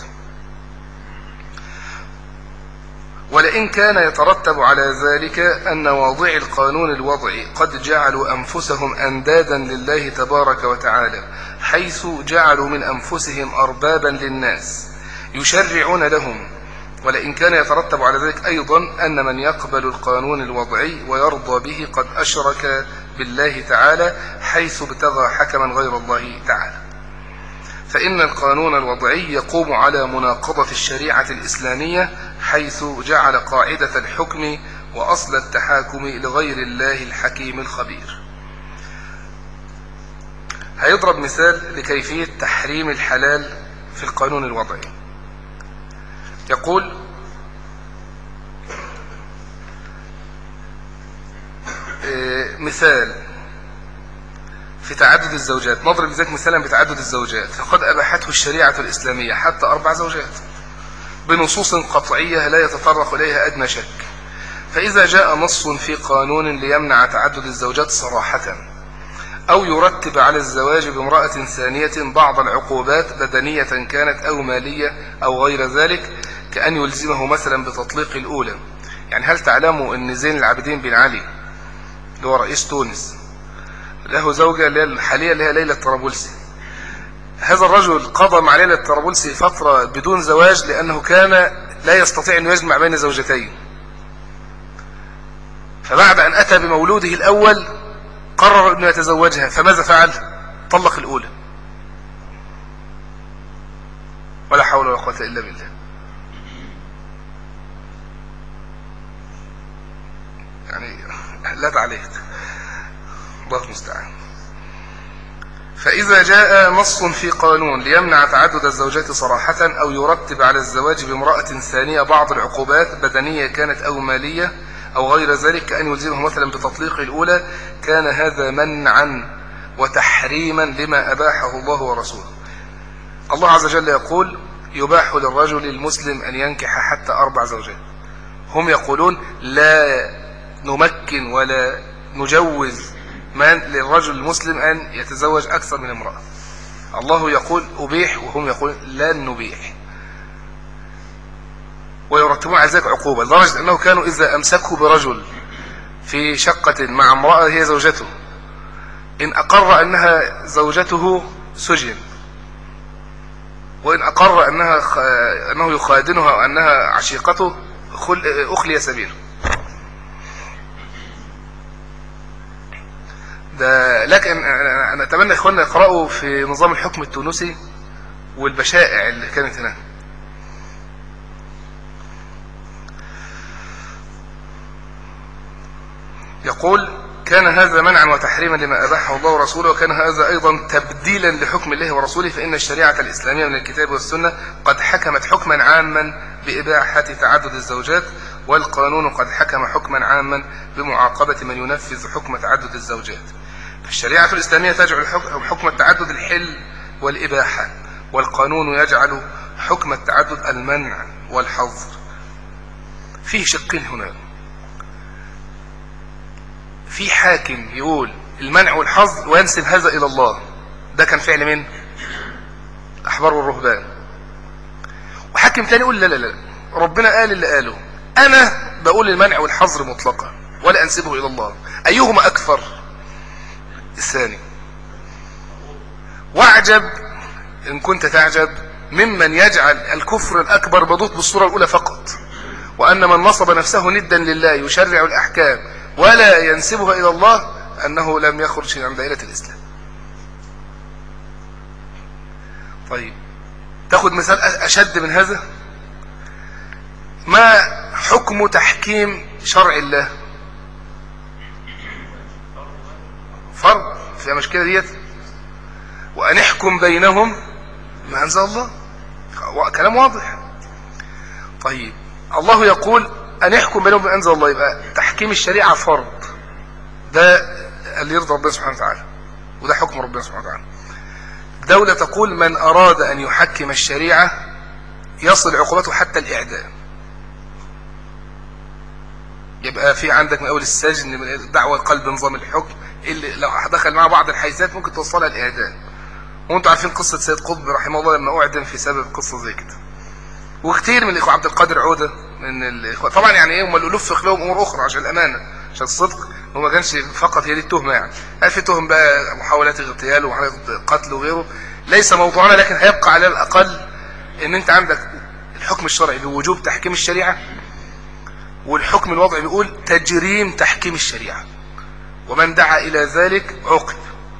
Speaker 1: ولئن كان يترتب على ذلك أن واضعي القانون الوضعي قد جعلوا أنفسهم أندادا لله تبارك وتعالى، حيث جعلوا من أنفسهم أربابا للناس يشرعون لهم، ولئن كان يترتب على ذلك أيضا أن من يقبل القانون الوضعي ويرضى به قد أشرك بالله تعالى، حيث ابتغى حكما غير الله تعالى. فإن القانون الوضعي يقوم على مناقضة الشريعة الإسلامية، حيث جعل قاعدة الحكم وأصل التحاكم لغير الله الحكيم الخبير. هيضرب مثال لكيفية تحريم الحلال في القانون الوضعي. يقول: مثال في تعدد الزوجات، نضرب لذلك مثالا بتعدد الزوجات، فقد أباحته الشريعة الإسلامية حتى أربع زوجات بنصوص قطعية لا يتطرق إليها أدنى شك. فإذا جاء نص في قانون ليمنع تعدد الزوجات صراحة، أو يرتب على الزواج بامرأة ثانية بعض العقوبات بدنية كانت أو مالية أو غير ذلك، كأن يلزمه مثلا بتطليق الأولى. يعني هل تعلموا أن زين العابدين بن علي اللي هو رئيس تونس له زوجة اللي هي الحالية اللي هي ليلى الطرابلسي؟ هذا الرجل قضى مع ليلى الطرابلسي فترة بدون زواج لأنه كان لا يستطيع أن يجمع بين زوجتين، فبعد أن أتى بمولوده الأول قرر أنه يتزوجها، فماذا فعل؟ طلق الأولى. ولا حول ولا قوة إلا بالله. يعني لا تعليق، الله المستعان. فإذا جاء نص في قانون ليمنع تعدد الزوجات صراحة، أو يرتب على الزواج بامرأة ثانية بعض العقوبات بدنية كانت أو مالية أو غير ذلك، كأن يلزمه مثلا بتطليق الأولى، كان هذا منعا وتحريما لما أباحه الله ورسوله. الله عز وجل يقول: يباح للرجل المسلم أن ينكح حتى أربع زوجات. هم يقولون لا نمكن ولا نجوز من للرجل المسلم أن يتزوج أكثر من امرأة. الله يقول أبيح، وهم يقولون لا نبيح، ويرتبون على ذلك عقوبة، لدرجة أنه كانوا إذا أمسكوا برجل في شقة مع امرأة هي زوجته، إن أقر أنها زوجته سجن، وإن أقر أنها خ... أنه يخادنها وأنها عشيقته أخلي سبيله. ده لكن أنا أتمنى إخواننا يقرأوا في نظام الحكم التونسي والبشائع اللي كانت هنا. يقول: كان هذا منعا وتحريما لما أباحه الله ورسوله، وكان هذا أيضا تبديلا لحكم الله ورسوله، فإن الشريعة الإسلامية من الكتاب والسنة قد حكمت حكما عاما بإباحة تعدد الزوجات، والقانون قد حكم حكما عاما بمعاقبة من ينفذ حكم تعدد الزوجات. فالشريعة الإسلامية تجعل حكم التعدد الحل والإباحة، والقانون يجعل حكم التعدد المنع والحظر. فيه شقين هنا، في حاكم يقول المنع والحظر وينسب هذا إلى الله، ده كان فعل من الأحبار والرهبان. وحاكم تاني يقول لا لا لا، ربنا قال اللي قاله، أنا بقول المنع والحظر مطلقا ولا أنسبه إلى الله. أيهما أكثر؟ الثاني. واعجب إن كنت تعجب ممن يجعل الكفر الأكبر مضوط بالصورة الأولى فقط، وأن من نصب نفسه ندا لله يشرع الأحكام ولا ينسبها إلى الله أنه لم يخرج عن دائرة الإسلام. طيب تأخذ مثال أشد من هذا؟ ما حكم تحكيم شرع الله؟ فرض في المشكلة ديت، وأن يحكم بينهم ما أنزل الله، كلام واضح. طيب الله يقول أن يحكم بينهم ما أنزل الله، يبقى تحكيم الشريعة فرض، ده اللي يرضى ربنا سبحانه وتعالى، وده حكم ربنا سبحانه وتعالى. دولة تقول من أراد أن يحكم الشريعة يصل عقوبته حتى الإعدام، يبقى في عندك من أول السجن، من دعوة قلب نظام الحكم اللي لو دخل معاه بعض الحيزات ممكن توصلها الإعدام. وانتوا عارفين قصة سيد قطب رحمه الله لما أعدم في سبب قصة زي كده. وكتير من الإخوة، عبد القادر عودة من الإخوة طبعا، يعني إيه هم الألوف في لهم أمور أخرى عشان الأمانة عشان الصدق، هو ما كانش فقط هي دي التهمة، يعني هل في تهم بقى محاولات اغتيال ومحاولات قتل وغيره، ليس موضوعنا، لكن هيبقى على الأقل إن أنت عندك الحكم الشرعي بوجوب تحكيم الشريعة، والحكم الوضعي بيقول تجريم تحكيم الشريعة، ومن دعا إلى ذلك عوقب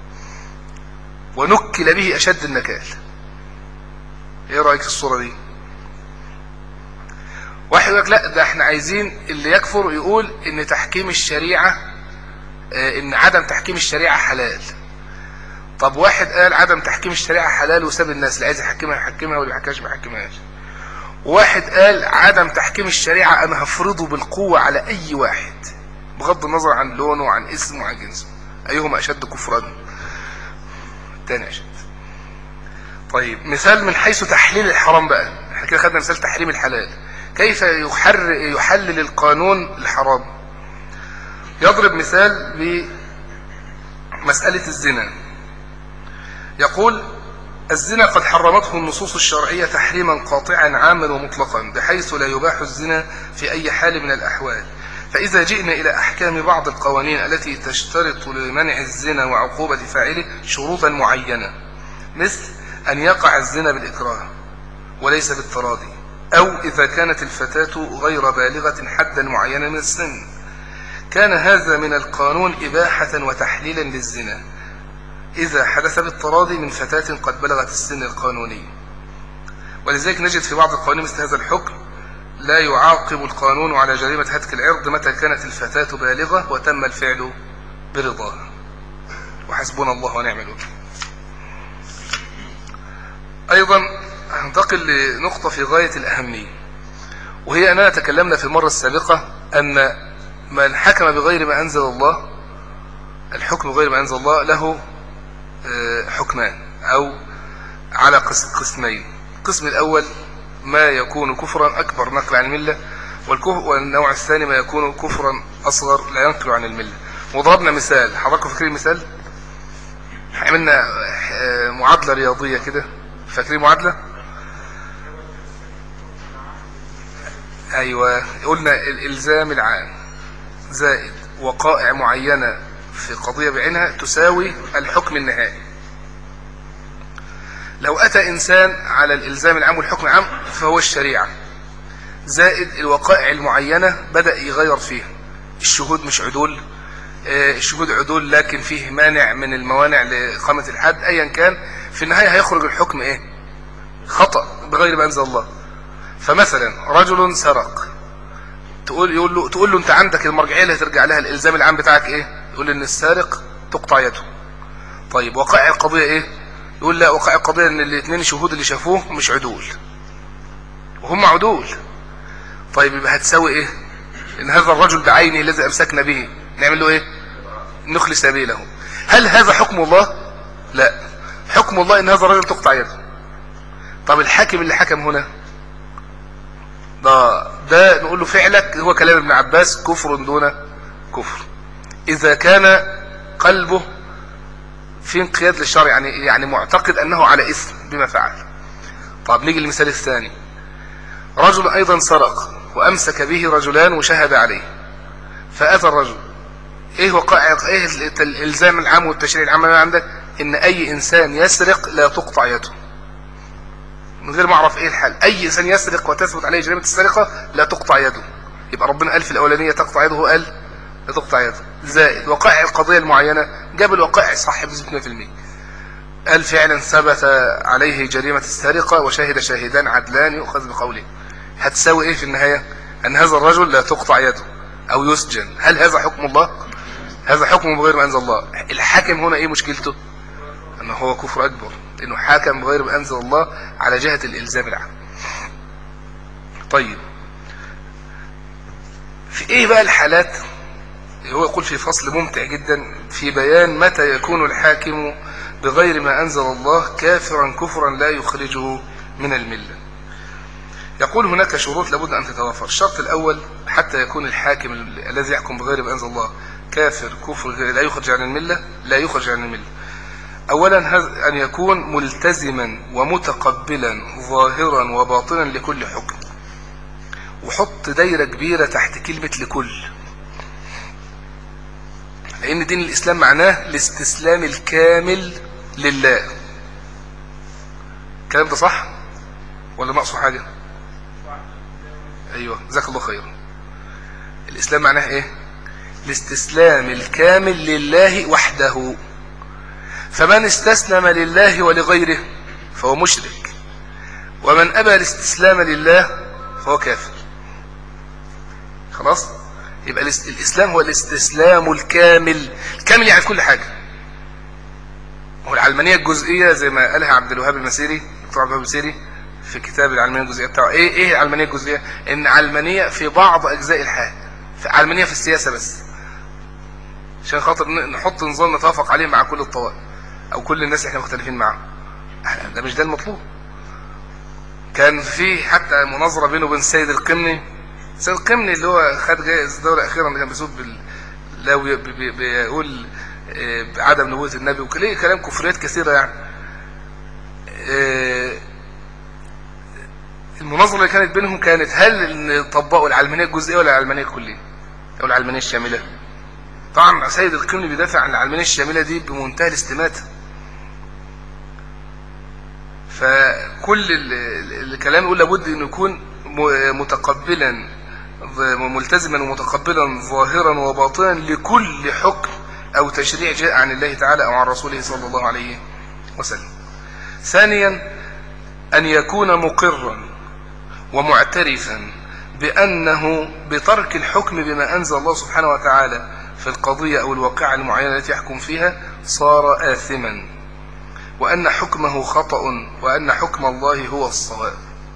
Speaker 1: ونكل به أشد النكال. إيه رأيك في الصورة دي؟ واحد يقول لك لا ده احنا عايزين اللي يكفر يقول ان تحكيم الشريعة اه ان عدم تحكيم الشريعة حلال. طب واحد قال عدم تحكيم الشريعة حلال وساب الناس اللي عايز يحكمها يحكمها واللي ما يحكمهاش ما يحكمهاش. واحد قال عدم تحكيم الشريعة انا هفرضه بالقوة على اي واحد بغض النظر عن لونه وعن اسمه وعن جنسه، ايهما اشد كفرا؟ الثاني اشد. طيب مثال من حيث تحليل الحرام بقى، احنا كده خدنا مثال تحريم الحلال، كيف يحر يحلل القانون الحرام؟ يضرب مثال بمسألة الزنا، يقول الزنا قد حرمته النصوص الشرعية تحريما قاطعا عاما ومطلقا بحيث لا يباح الزنا في أي حال من الأحوال. فإذا جئنا إلى أحكام بعض القوانين التي تشترط لمنع الزنا وعقوبة فاعله شروطا معينة، مثل أن يقع الزنا بالإكراه وليس بالتراضي، أو إذا كانت الفتاة غير بالغة حدا معينا من السن، كان هذا من القانون إباحة وتحليلا للزنا إذا حدث بالتراضي من فتاة قد بلغت السن القانوني. ولذلك نجد في بعض القوانين مثل هذا الحكم: لا يعاقب القانون على جريمة هتك العرض متى كانت الفتاة بالغة وتم الفعل برضاها، وحسبنا الله ونعم الوكيل. أيضا هنتقل لنقطة في غاية الأهمية، وهي أننا تكلمنا في المرة السابقة أن من حكم بغير ما أنزل الله، الحكم بغير ما أنزل الله له حكمان أو على قسمين. القسم الأول ما يكون كفرا أكبر نقل عن الملة، والنوع الثاني ما يكون كفرا أصغر لا ينقل عن الملة. وضربنا مثال، حضراتكم فاكرين المثال؟ عملنا معادلة رياضية كده، فاكرين معادلة؟ أيوة، قلنا الإلزام العام زائد وقائع معينة في قضية بعينها تساوي الحكم النهائي. لو أتى إنسان على الإلزام العام والحكم العام فهو الشريعة، زائد الوقائع المعينة بدأ يغير فيها، الشهود مش عدول، الشهود عدول لكن فيه مانع من الموانع لإقامة الحد، أيا كان في النهاية هيخرج الحكم إيه؟ خطأ بغير ما أنزل الله. فمثلا رجل سرق، تقول يقول له تقول له أنت عندك المرجعية اللي هترجع لها الإلزام العام بتاعك إيه؟ يقول إن السارق تقطع يده. طيب وقائع القضية إيه؟ يقول لا، وقائع القضية إن الاثنين شهود اللي شافوه مش عدول وهم عدول. طيب يبقى هتساوي إيه؟ إن هذا الرجل بعينه الذي أمسكنا به نعمل له إيه؟ نخلي سبيله. هل هذا حكم الله؟ لا، حكم الله إن هذا الرجل تقطع يده. طب الحاكم اللي حكم هنا ده ده نقول له فعلك هو كلام ابن عباس كفر دون كفر إذا كان قلبه في انقياد للشرع، يعني يعني معتقد أنه على إثم بما فعل. طب نيجي للمثال الثاني، رجل أيضا سرق وأمسك به رجلان وشهد عليه، فأتى الرجل، إيه وقائع إيه الإلزام العام والتشريع العام اللي عندك؟ إن أي إنسان يسرق لا تقطع يده، من غير ما أعرف إيه الحل. أي إنسان يسرق وتثبت عليه جريمة السرقة لا تقطع يده. يبقى ربنا قال في الأولانية تقطع يده، قال لا تقطع يده. زائد وقائع القضية المعينة، جاب الوقائع صح بنسبة مئة بالمئة، قال فعلا ثبت عليه جريمة السرقة وشهد شاهدان عدلان يؤخذ بقوله. هتساوي إيه في النهاية؟ أن هذا الرجل لا تقطع يده أو يسجن. هل هذا حكم الله؟ هذا حكم بغير ما أنزل الله. الحاكم هنا إيه مشكلته؟ أنه هو كفر أكبر، لأنه حاكم بغير ما أنزل الله على جهة الإلزام العام. طيب في إيه بقى الحالات؟ هو يقول في فصل ممتع جدا في بيان متى يكون الحاكم بغير ما أنزل الله كافرا كفرا لا يخرجه من الملة. يقول هناك شروط لابد أن تتوافر. الشرط الأول حتى يكون الحاكم الذي يحكم بغير ما أنزل الله كافر كفر لا يخرج عن الملة لا يخرج عن الملة. أولا أن يكون ملتزما ومتقبلا ظاهرا وباطنا لكل حكم، وحط دايرة كبيرة تحت كلمة لكل، لأن دين الإسلام معناه الاستسلام الكامل لله. الكلام ده صح ولا ناقصه حاجة؟ أيوة جزاك الله خيرا. الإسلام معناه إيه؟ الاستسلام الكامل لله وحده. فمن استسلم لله ولغيره فهو مشرك، ومن أبى الاستسلام لله فهو كافر. خلاص؟ يبقى الإسلام هو الاستسلام الكامل. الكامل يعني في كل حاجة. هو العلمانية الجزئية زي ما قالها عبد الوهاب المسيري، دكتور عبد الوهاب المسيري في كتاب العلمانية الجزئية بتاعه. ايه ايه العلمانية الجزئية؟ ان علمانية في بعض اجزاء الحياة، في علمانية في السياسة بس، عشان خاطر نحط نظام نتوافق عليه مع كل الطوائف او كل الناس اللي احنا مختلفين معاهم. ده مش ده المطلوب. كان في حتى مناظرة بينه وبين السيد القمني. السيد القمني اللي هو خد جائزة الدولة اخيرا، اللي كان بيسب لو بيقول بعدم نبوة النبي وكليه كلام كفريات كثيرة يعني. المناظرة اللي كانت بينهم كانت هل طبقوا العلمانية الجزئية ولا العلمانية الكلية او العلمانية الشاملة. طبعا سيد القمني بيدافع عن العلمانية الشاملة دي بمنتهى الاستماتة. فكل الكلام يقول لابد انه يكون متقبلا ملتزما ومتقبلا ظاهرا وباطنا لكل حكم او تشريع جاء عن الله تعالى او عن رسوله صلى الله عليه وسلم. ثانيا ان يكون مقرا ومعترفا بانه بترك الحكم بما انزل الله سبحانه وتعالى في القضية او الواقعة المعينة التي يحكم فيها صار آثما، وأن حكمه خطأ، وأن حكم الله هو الصواب.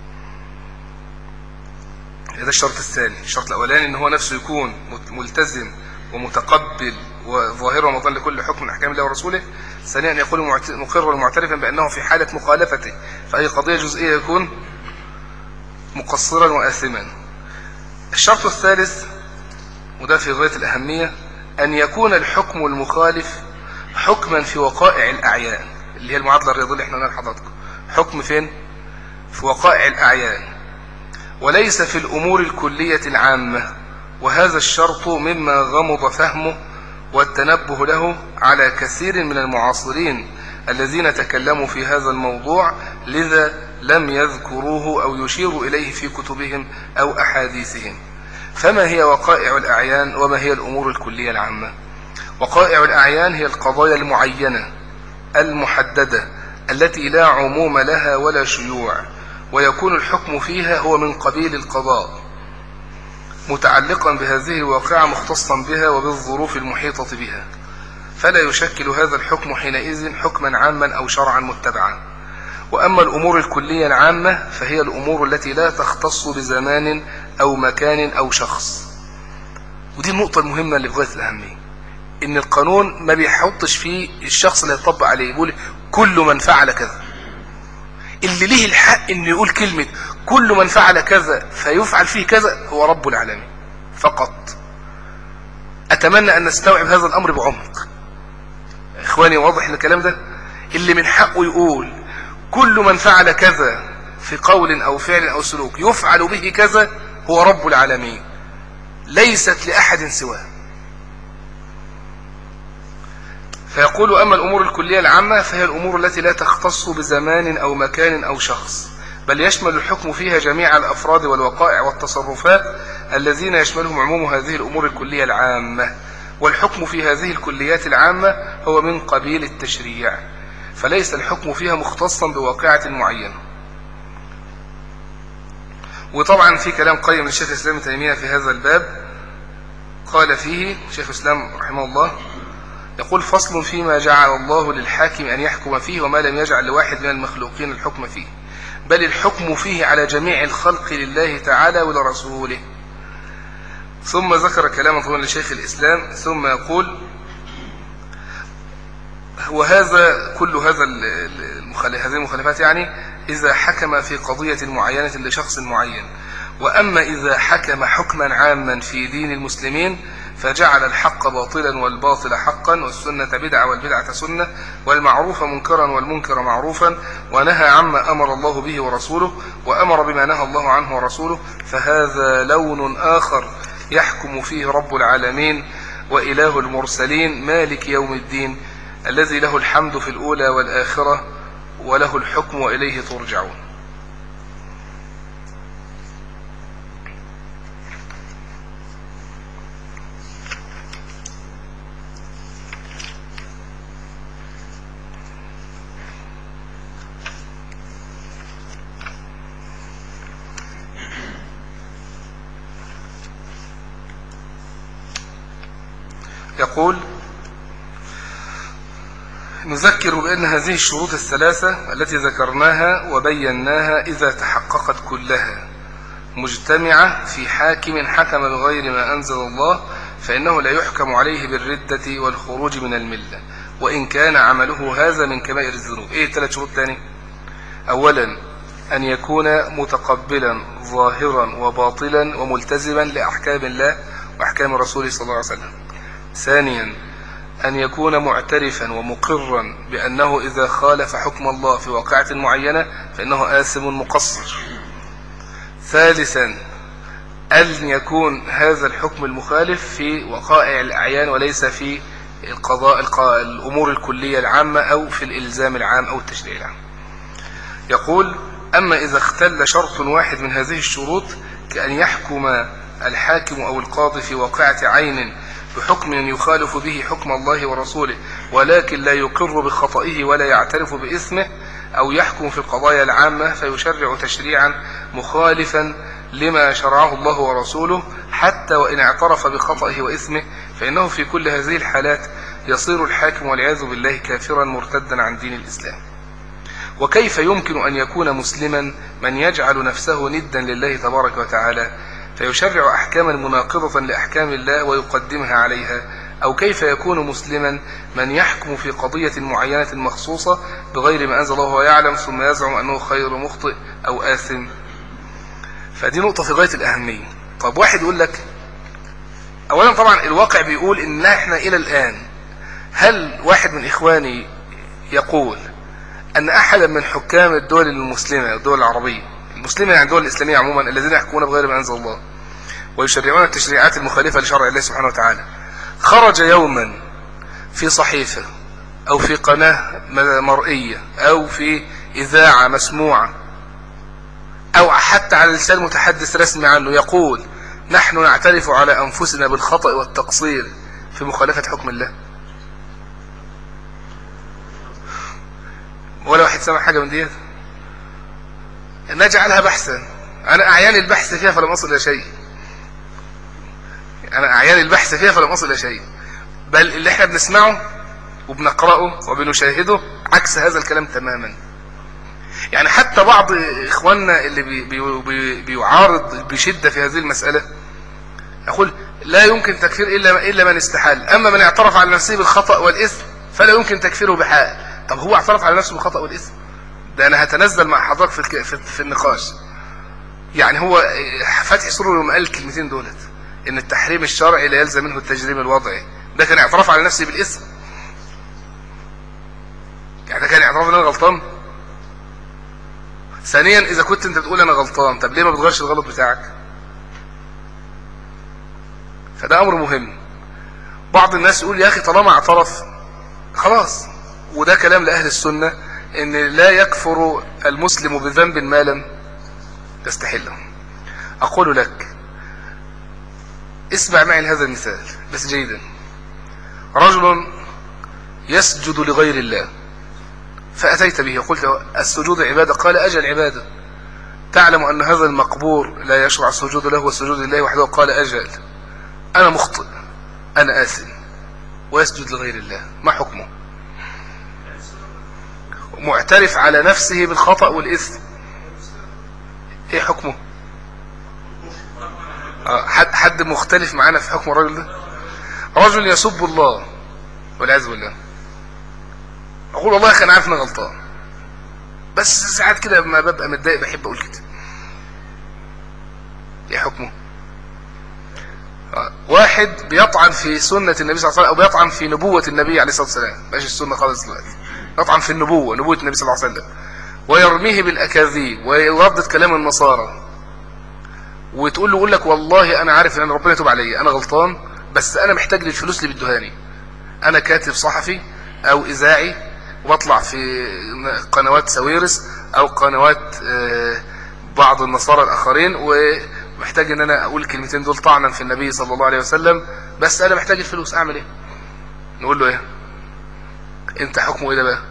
Speaker 1: هذا الشرط الثاني. الشرط الأولاني أن هو نفسه يكون ملتزم ومتقبل وظاهر ومطلع لكل حكم من أحكام الله ورسوله. ثانيا أن يكون مقرا ومعترفا بأنه في حالة مخالفته فأي قضية جزئية يكون مقصرا وآثما. الشرط الثالث وده في غاية الأهمية أن يكون الحكم المخالف حكما في وقائع الأعيان، اللي هي المعادلة الرياضية اللي احنا قلنا لحضراتكم. حكم فين؟ في وقائع الأعيان، وليس في الأمور الكلية العامة. وهذا الشرط مما غمض فهمه والتنبه له على كثير من المعاصرين الذين تكلموا في هذا الموضوع، لذا لم يذكروه أو يشيروا إليه في كتبهم أو أحاديثهم. فما هي وقائع الأعيان وما هي الأمور الكلية العامة؟ وقائع الأعيان هي القضايا المعينة المحددة التي لا عموم لها ولا شيوع، ويكون الحكم فيها هو من قبيل القضاء، متعلقا بهذه الواقعة مختصا بها وبالظروف المحيطة بها، فلا يشكل هذا الحكم حينئذ حكما عاما أو شرعا متبعا. وأما الأمور الكلية العامة فهي الأمور التي لا تختص بزمان أو مكان أو شخص. ودي النقطة المهمة اللي في غاية الأهمية، إن القانون ما بيحطش فيه الشخص اللي يطبق عليه، يقول كل من فعل كذا. اللي ليه الحق إنه يقول كلمة كل من فعل كذا فيفعل فيه كذا هو رب العالمين فقط. أتمنى أن نستوعب هذا الأمر بعمق. إخواني واضح الكلام ده؟ اللي من حقه يقول كل من فعل كذا في قول أو فعل أو سلوك يفعل به كذا هو رب العالمين، ليست لأحد سواه. فيقول أما الأمور الكلية العامة فهي الأمور التي لا تختص بزمان أو مكان أو شخص، بل يشمل الحكم فيها جميع الأفراد والوقائع والتصرفات الذين يشملهم عموم هذه الأمور الكلية العامة. والحكم في هذه الكليات العامة هو من قبيل التشريع، فليس الحكم فيها مختصا بواقعة معينة. وطبعا في كلام قيم للشيخ الإسلام ابن تيمية في هذا الباب، قال فيه شيخ الإسلام رحمه الله، يقول فصل فيما جعل الله للحاكم أن يحكم فيه وما لم يجعل لواحد من المخلوقين الحكم فيه، بل الحكم فيه على جميع الخلق لله تعالى ولرسوله. ثم ذكر كلاما طويلا لشيخ الإسلام ثم يقول وهذا كل هذا هذه المخالفات يعني إذا حكم في قضية معينة لشخص معين. وأما إذا حكم حكما عاما في دين المسلمين فجعل الحق باطلا والباطل حقا والسنة بدعة والبدعة سنة والمعروف منكرا والمنكر معروفا، ونهى عما أمر الله به ورسوله وأمر بما نهى الله عنه ورسوله، فهذا لون آخر يحكم فيه رب العالمين وإله المرسلين مالك يوم الدين الذي له الحمد في الأولى والآخرة وله الحكم وإليه ترجعون. يقول: نذكر بأن هذه الشروط الثلاثة التي ذكرناها وبيناها إذا تحققت كلها مجتمعة في حاكم حكم بغير ما أنزل الله فإنه لا يحكم عليه بالردة والخروج من الملة وإن كان عمله هذا من كبائر الذنوب. إيه ثلاث شروط تاني؟ أولا أن يكون متقبلا ظاهرا وباطلا وملتزما لأحكام الله وأحكام رسوله صلى الله عليه وسلم. ثانيا أن يكون معترفا ومقرا بأنه إذا خالف حكم الله في واقعة معينة فإنه آثم مقصر. ثالثا أن يكون هذا الحكم المخالف في وقائع الأعيان وليس في القضاء الأمور الكلية العامة أو في الإلزام العام أو التشريع العام. يقول: أما إذا اختل شرط واحد من هذه الشروط كأن يحكم الحاكم أو القاضي في واقعة عين بحكم يخالف به حكم الله ورسوله ولكن لا يقر بخطئه ولا يعترف بإثمه، أو يحكم في القضايا العامة فيشرع تشريعا مخالفا لما شرعه الله ورسوله حتى وإن اعترف بخطئه وإثمه، فإنه في كل هذه الحالات يصير الحاكم والعياذ بالله كافرا مرتدا عن دين الإسلام. وكيف يمكن أن يكون مسلما من يجعل نفسه ندا لله تبارك وتعالى فيشرع أحكاما مناقضة لأحكام الله ويقدمها عليها؟ أو كيف يكون مسلما من يحكم في قضية معينة مخصوصة بغير ما أنزل الله ويعلم ثم يزعم أنه خير مخطئ أو آثم؟ فدي نقطة في غاية الأهمية. طب واحد يقول لك أولا طبعا الواقع بيقول إن احنا إلى الآن، هل واحد من إخواني يقول أن أحدا من حكام الدول المسلمة الدول العربية المسلمة يعني الدول الإسلامية عموما الذين يحكمون بغير ما أنزل الله ويشرعون التشريعات المخالفة لشرع الله سبحانه وتعالى خرج يوما في صحيفة أو في قناة مرئية أو في إذاعة مسموعة أو حتى على لسان متحدث رسمي عنه يقول نحن نعترف على أنفسنا بالخطأ والتقصير في مخالفة حكم الله؟ ولا واحد سمع حاجة من ديت؟ نجعلها بحثا. أنا أعيان البحث فيها فلم أصل إلى شيء. أنا أعيان البحث فيها فلم أصل إلى شيء، بل اللي احنا بنسمعه وبنقرأه وبنشاهده عكس هذا الكلام تماما. يعني حتى بعض إخواننا اللي بي بي بي بيعارض بشدة في هذه المسألة يقول لا يمكن تكفير إلا, إلا من استحال، أما من اعترف على نفسه بالخطأ والإثم فلا يمكن تكفيره بحال. طب هو اعترف على نفسه بالخطأ والإثم؟ ده أنا هتنزل مع حضرتك في, في, في النقاش. يعني هو فتحي سرور لما قال الكلمتين دولت إن التحريم الشرعي لا يلزم منه التجريم الوضعي، ده كان اعتراف على نفسه بالإثم؟ يعني ده كان اعتراف ان انا غلطان؟ ثانيا إذا كنت أنت بتقول أنا غلطان، طب ليه ما بتغيرش الغلط بتاعك؟ فده أمر مهم. بعض الناس يقول يا أخي طالما اعترف خلاص، وده كلام لأهل السنة إن لا يكفر المسلم بذنب ما لم يستحله. أقول لك اسمع معي هذا المثال بس جيدا. رجل يسجد لغير الله فأتيت به قلت السجود عبادة، قال أجل عبادة، تعلم أن هذا المقبور لا يشرع السجود له والسجود لله وحده، قال أجل، أنا مخطئ أنا آثم، ويسجد لغير الله، ما حكمه؟ معترف على نفسه بالخطأ والإثم، إيه حكمه؟ آه حد, حد مختلف معنا في حكم الرجل ده؟ رجل يسب الله والعياذ بالله، أقول والله يا أخي أنا عارف إني غلطان بس ساعات كده لما ببقى متضايق بحب أقول كده، إيه حكمه؟ آه واحد بيطعن في سنة النبي صلى الله عليه وسلم أو بيطعن في نبوة النبي عليه الصلاة والسلام، ماشي السنة خالص دلوقتي، يطعن في النبوة، نبوة النبي صلى الله عليه وسلم، ويرميه بالأكاذيب ويردد كلام النصارى، وتقول له يقول لك والله أنا عارف أن ربنا يتوب علي، أنا غلطان، بس أنا محتاج للفلوس اللي بيدوهاني، أنا كاتب صحفي أو إذاعي وبطلع في قنوات ساويرس أو قنوات بعض النصارى الآخرين، ومحتاج أن أنا أقول الكلمتين دول طعنا في النبي صلى الله عليه وسلم، بس أنا محتاج الفلوس، أعمل إيه؟ نقول له إيه؟ أنت حكمه إيه ده بقى؟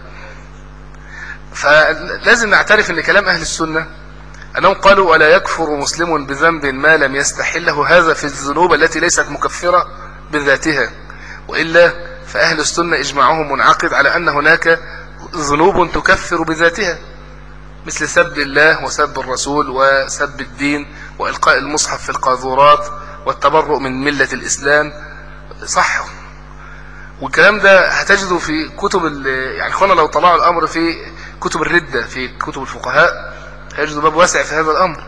Speaker 1: فلازم نعترف أن كلام أهل السنة أنهم قالوا ولا يكفر مسلم بذنب ما لم يستحله، هذا في الذنوب التي ليست مكفرة بذاتها، وإلا فأهل السنة إجماعهم منعقد على أن هناك ذنوب تكفر بذاتها، مثل سب الله وسب الرسول وسب الدين وإلقاء المصحف في القاذورات والتبرؤ من ملة الإسلام، صح. والكلام ده هتجده في كتب، يعني اخوانا لو طلعوا الأمر في كتب الردة في كتب الفقهاء هيجدوا باب واسع في هذا الأمر.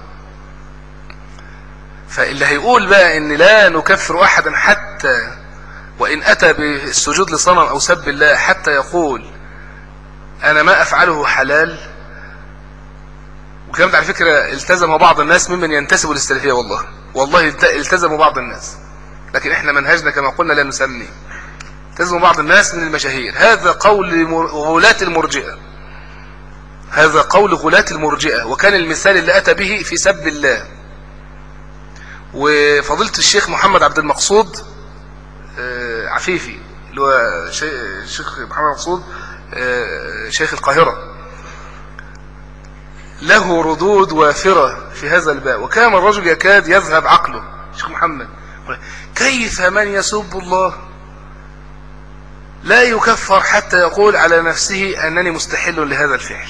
Speaker 1: فاللي هيقول بقى ان لا نكفر أحدا حتى وإن أتى بالسجود لصنم أو سب الله حتى يقول أنا ما أفعله حلال، والكلام ده على فكرة التزم بعض الناس ممن ينتسبوا للسلفية، والله والله التزموا بعض الناس، لكن احنا منهجنا كما قلنا لا نسمي، التزموا بعض الناس من المشاهير. هذا قول غلاة المرجئة، هذا قول غلاة المرجئة، وكان المثال اللي أتى به في سب الله. وفضيلة الشيخ محمد عبد المقصود عفيفي اللي هو الشيخ محمد مقصود شيخ القاهرة، له ردود وافرة في هذا الباب، وكان الرجل يكاد يذهب عقله. الشيخ محمد كيف من يسب الله لا يكفر حتى يقول على نفسه أنني مستحل لهذا الفعل؟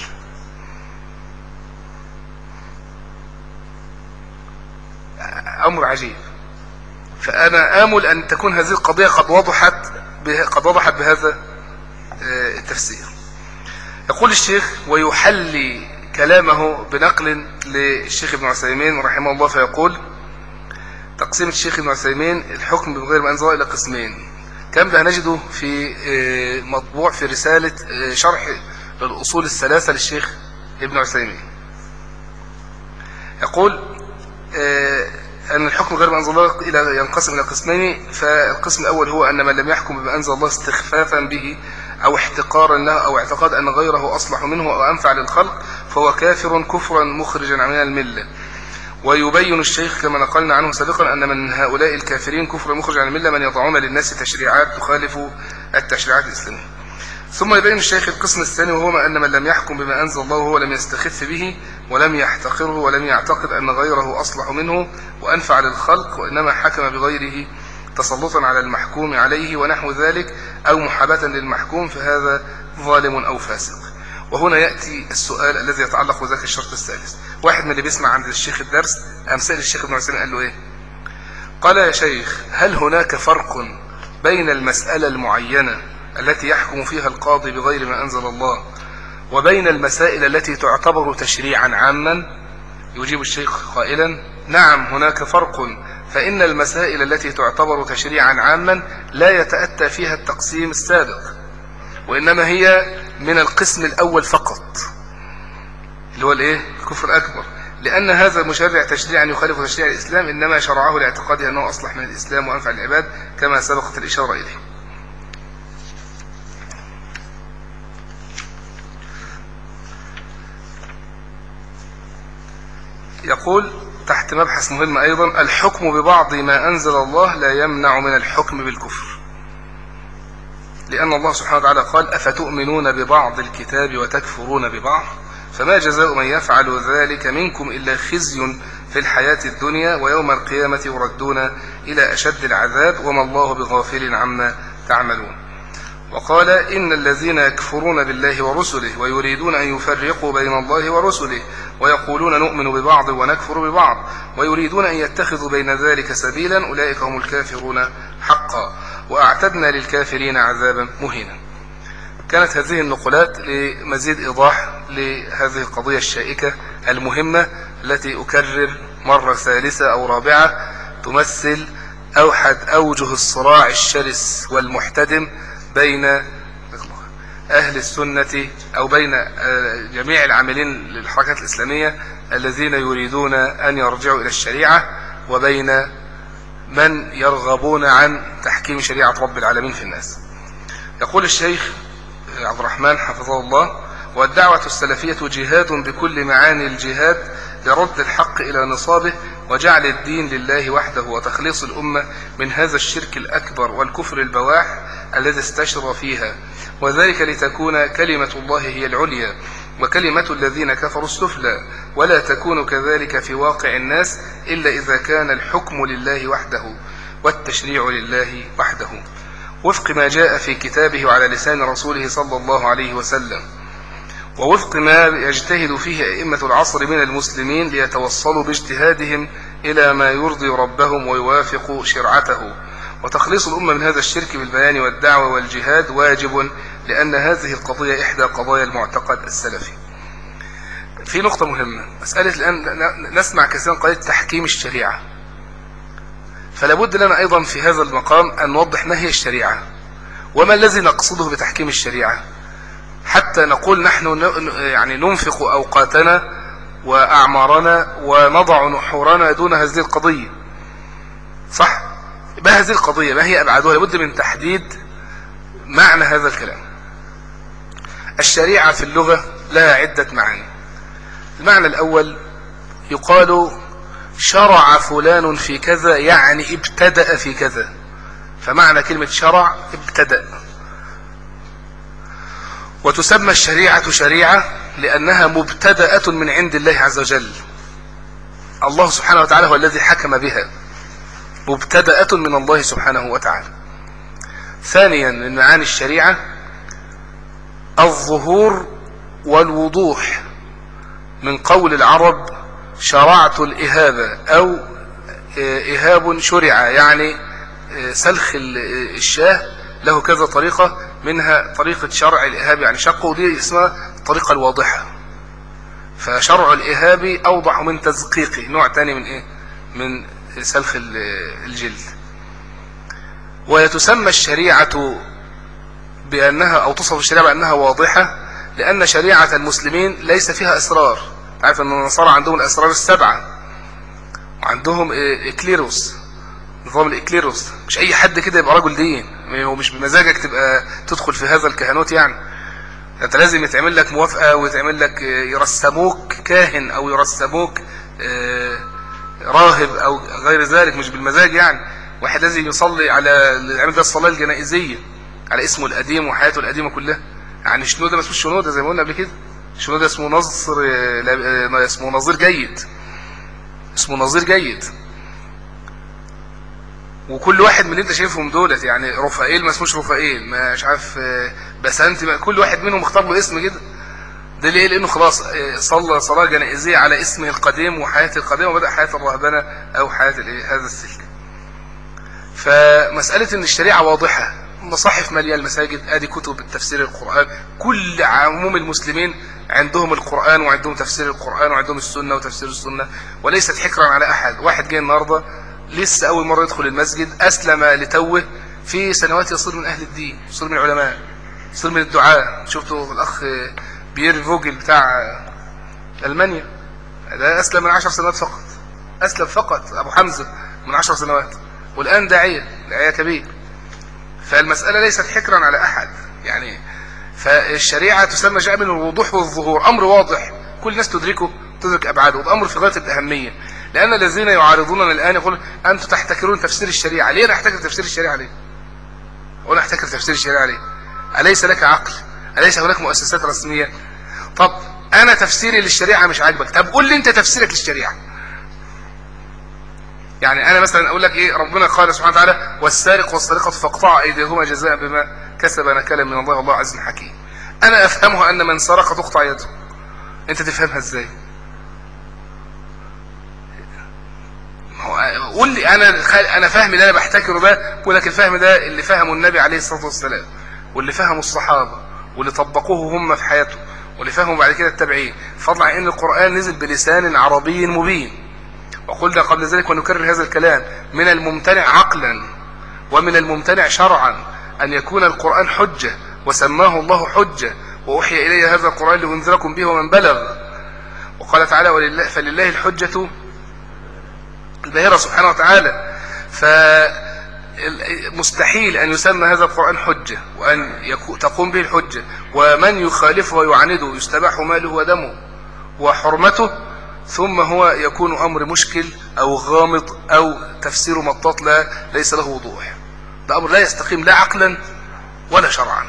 Speaker 1: أمر عجيب. فأنا آمل أن تكون هذه القضية قد وضحت قد وضحت بهذا التفسير. يقول الشيخ ويحلي كلامه بنقل للشيخ ابن عثيمين رحمه الله، فيقول تقسيم الشيخ ابن عثيمين الحكم بغير ما أنزل إلى قسمين. كم ده هنجده في مطبوع في رسالة شرح للأصول الثلاثة للشيخ ابن عثيمين. يقول أن الحكم غير ما أنزل الله إلى ينقسم إلى قسمين. فالقسم الأول هو أن من لم يحكم بما أنزل الله استخفافا به أو احتقارا له أو اعتقاد أن غيره أصلح منه أو أنفع للخلق فهو كافر كفرا مخرجا من الملة. ويبين الشيخ كما نقلنا عنه سابقا أن من هؤلاء الكافرين كفرا مخرجا عن الملة من يضعون للناس تشريعات تخالف التشريعات الإسلامية. ثم يبين الشيخ القسم الثاني وهو أن من لم يحكم بما أنزل الله وهو لم يستخف به ولم يحتقره ولم يعتقد أن غيره أصلح منه وأنفع للخلق، وإنما حكم بغيره تسلطا على المحكوم عليه ونحو ذلك أو محاباة للمحكوم، فهذا ظالم أو فاسق. وهنا يأتي السؤال الذي يتعلق بذلك الشرط الثالث. واحد من اللي بيسمع عند الشيخ الدرس أمثال الشيخ ابن عثيمين قال له إيه؟ قال يا شيخ هل هناك فرق بين المسألة المعينة التي يحكم فيها القاضي بغير ما أنزل الله وبين المسائل التي تعتبر تشريعا عاما؟ يجيب الشيخ قائلا نعم هناك فرق، فإن المسائل التي تعتبر تشريعا عاما لا يتأتى فيها التقسيم السابق، وإنما هي من القسم الأول فقط اللي هو الإيه؟ الكفر الأكبر، لأن هذا المشرع تشريعا يخالف تشريع الإسلام إنما شرعه لاعتقاده أنه أصلح من الإسلام وأنفع للعباد كما سبقت الإشارة إليه. يقول تحت مبحث مهم أيضا الحكم ببعض ما أنزل الله لا يمنع من الحكم بالكفر، لأن الله سبحانه وتعالى قال أفتؤمنون ببعض الكتاب وتكفرون ببعض فما جزاء من يفعل ذلك منكم إلا خزي في الحياة الدنيا ويوم القيامة يردون إلى أشد العذاب وما الله بغافل عما تعملون. وقال إن الذين يكفرون بالله ورسله ويريدون أن يفرقوا بين الله ورسله ويقولون نؤمن ببعض ونكفر ببعض ويريدون أن يتخذوا بين ذلك سبيلا أولئك هم الكافرون حقا وأعتدنا للكافرين عذابا مهينا. كانت هذه النقلات لمزيد إيضاح لهذه القضية الشائكة المهمة التي أكرر مرة ثالثة أو رابعة تمثل أوحد أوجه الصراع الشرس والمحتدم بين أهل السنة أو بين جميع العاملين للحركات الإسلامية الذين يريدون أن يرجعوا إلى الشريعة، وبين من يرغبون عن تحكيم شريعة رب العالمين في الناس. يقول الشيخ عبد الرحمن حفظه الله: والدعوة السلفية جهاد بكل معاني الجهاد لرد الحق إلى نصابه وجعل الدين لله وحده وتخليص الأمة من هذا الشرك الأكبر والكفر البواح الذي استشرى فيها، وذلك لتكون كلمة الله هي العليا وكلمة الذين كفروا السفلى، ولا تكون كذلك في واقع الناس إلا إذا كان الحكم لله وحده والتشريع لله وحده، وفق ما جاء في كتابه وعلى لسان رسوله صلى الله عليه وسلم، ووفق ما يجتهد فيه أئمة العصر من المسلمين ليتوصلوا باجتهادهم إلى ما يرضي ربهم ويوافق شرعته. وتخليص الأمة من هذا الشرك بالبيان والدعوة والجهاد واجب، لأن هذه القضية إحدى قضايا المعتقد السلفي. في نقطة مهمة، مسألة الآن نسمع كثيرا قضية تحكيم الشريعة، فلا بد لنا أيضا في هذا المقام أن نوضح ما هي الشريعة وما الذي نقصده بتحكيم الشريعة، حتى نقول نحن يعني ننفق أوقاتنا وأعمارنا ونضع نحورنا دون هذه القضية. صح؟ ما هذه القضية؟ ما هي أبعادها؟ لابد من تحديد معنى هذا الكلام. الشريعة في اللغة لها عدة معاني. المعنى الأول يقال شرع فلان في كذا، يعني ابتدأ في كذا، فمعنى كلمة شرع ابتدأ. وتسمى الشريعة شريعة لأنها مبتدأة من عند الله عز وجل، الله سبحانه وتعالى هو الذي حكم بها، مبتدأة من الله سبحانه وتعالى. ثانيا من معاني الشريعة الظهور والوضوح، من قول العرب شرعت الإهابة أو إهاب شرع، يعني سلخ الشاه له كذا طريقة، منها طريقة شرع الإهاب يعني شقه، دي اسمها الطريقة الواضحة. فشرع الإهاب أوضح من تزقيقه، نوع تاني من إيه؟ من سلخ الجلد. وتسمى الشريعة بأنها أو تصف الشريعة بأنها واضحة لأن شريعة المسلمين ليس فيها أسرار. تعرف أن النصارى عندهم الأسرار السبعة، وعندهم إكليروس، نظام الإكليروس، مش أي حد كده يبقى رجل دين، ومش بمزاجك تبقى تدخل في هذا الكهنوت، يعني أنت لازم يتعمل لك موافقة ويتعمل لك يرسموك كاهن أو يرسموك راهب أو غير ذلك، مش بالمزاج. يعني واحد لازم يصلي على يعمل ده الصلاة الجنائزية على اسمه القديم وحياته القديمة كلها. يعني شنودة ما اسمه شنودة زي ما قلنا قبل كده، شنودة اسمه نصر، اسمه نظير جيد، اسمه نظير جيد. وكل واحد من اللي انت شايفهم دولت، يعني رفائيل ما اسموش رفائيل، مش عارف بسنت، كل واحد منهم اختار له اسم كده. ده ليه؟ لانه خلاص صلى صلاة جنائزية على اسمه القديم وحياته القديمة، وبدأ حياة الرهبنة او حياة هذا السلك. فمسألة ان الشريعة واضحة، مصاحف مالية المساجد، ادي كتب التفسير القرآن، كل عموم المسلمين عندهم القرآن وعندهم تفسير القرآن وعندهم السنة وتفسير السنة، وليست حكرا على احد. واحد جاي النهاردة لسه اول مرة يدخل المسجد، اسلم لتوه، في سنوات يصير من اهل الدين، يصير من العلماء، يصير من الدعاء. شفتوا الاخ بيير فوجل بتاع المانيا، ده اسلم من عشر سنوات فقط، اسلم فقط ابو حمزة من عشر سنوات، والان داعية داعية كبير. فالمسألة ليست حكرا على احد يعني. فالشريعة تسمى جاء من الوضوح والظهور، امر واضح كل الناس تدركه، تدرك ابعاده، وامر في غاية الاهمية. لان الذين يعارضوننا الان يقول انتم تحتكرون تفسير الشريعة. ليه نحتكر تفسير الشريعة؟ ليه ولا نحتكر تفسير الشريعة؟ ليه؟ أليس لك عقل؟ أليس هناك مؤسسات رسمية؟ طب انا تفسيري للشريعة مش عاجبك، طب قول لي انت تفسيرك للشريعة. يعني انا مثلا اقول لك ايه، ربنا قال سبحانه وتعالى والسارق والسارقة فاقطعوا ايديهما جزاء بما كسب نكالا من الله والله عزيز حكيم. انا افهمها ان من سرق تقطع يده، انت تفهمها ازاي؟ قول لي. انا انا فاهم اللي انا بحتكره ده، ولكن الفهم ده اللي فهمه النبي عليه الصلاة والسلام، واللي فهمه الصحابة، واللي طبقوه هم في حياتهم، واللي فهموا بعد كده التابعين، فضلا عن ان القرآن نزل بلسان عربي مبين، وقلنا قبل ذلك ونكرر هذا الكلام: من الممتنع عقلا ومن الممتنع شرعا أن يكون القرآن حجة، وسماه الله حجة: وأوحي إلي هذا القرآن لأنذركم به ومن بلغ. وقال تعالى: ولله فلله الحجة الباهرة سبحانه وتعالى. فمستحيل أن يسمى هذا القرآن حجة وأن تقوم به الحجة، ومن يخالفه ويعانده يستباح ماله ودمه وحرمته، ثم هو يكون أمر مشكل أو غامض أو تفسير مطاط لا ليس له وضوح. ده أمر لا يستقيم لا عقلا ولا شرعا.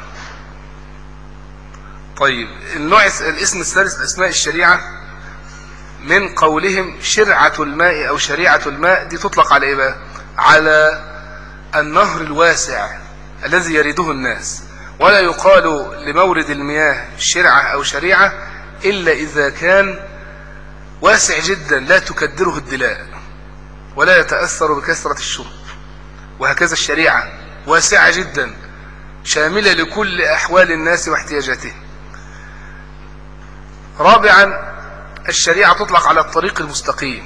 Speaker 1: طيب، النوع الاسم الثالث أسماء الشريعة، من قولهم شرعة الماء أو شريعة الماء، دي تطلق على إيه بقى؟ على النهر الواسع الذي يريده الناس، ولا يقال لمورد المياه شرعة أو شريعة إلا إذا كان واسع جدا لا تكدره الدلاء ولا يتأثر بكثرة الشرب. وهكذا الشريعة واسعة جدا شاملة لكل أحوال الناس واحتياجاتهم. رابعا، الشريعة تطلق على الطريق المستقيم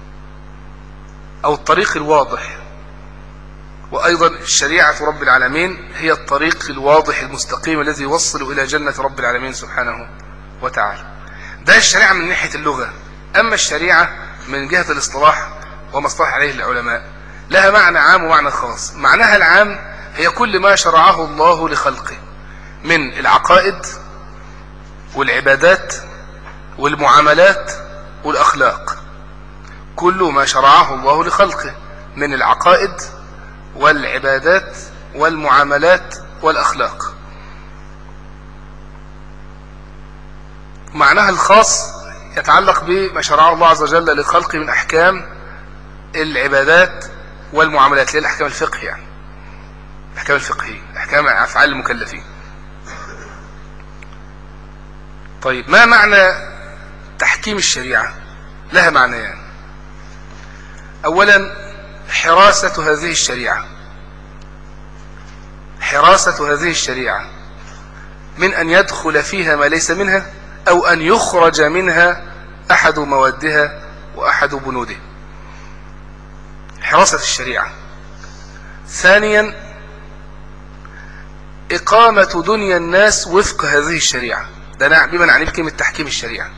Speaker 1: أو الطريق الواضح، وأيضا شريعة رب العالمين هي الطريق الواضح المستقيم الذي يوصل إلى جنة رب العالمين سبحانه وتعالى. ده الشريعة من ناحية اللغة. أما الشريعة من جهة الاصطلاح وما اصطلح عليه العلماء، لها معنى عام ومعنى خاص. معناها العام هي كل ما شرعه الله لخلقه من العقائد والعبادات والمعاملات والأخلاق. كل ما شرعه الله لخلقه من العقائد والعبادات والمعاملات والأخلاق. معناها الخاص يتعلق بما شرعه الله عز وجل لخلقه من أحكام العبادات والمعاملات، اللي هي الأحكام الفقه، يعني الأحكام الفقهية، أحكام أفعال المكلفين. طيب، ما معنى تحكيم الشريعة؟ لها معنيان. يعني. أولا، حراسة هذه الشريعة، حراسة هذه الشريعة من أن يدخل فيها ما ليس منها، أو أن يخرج منها أحد موادها وأحد بنودها. حراسة الشريعة. ثانيا، إقامة دنيا الناس وفق هذه الشريعة. ده بما نعني بكلمة تحكيم الشريعة،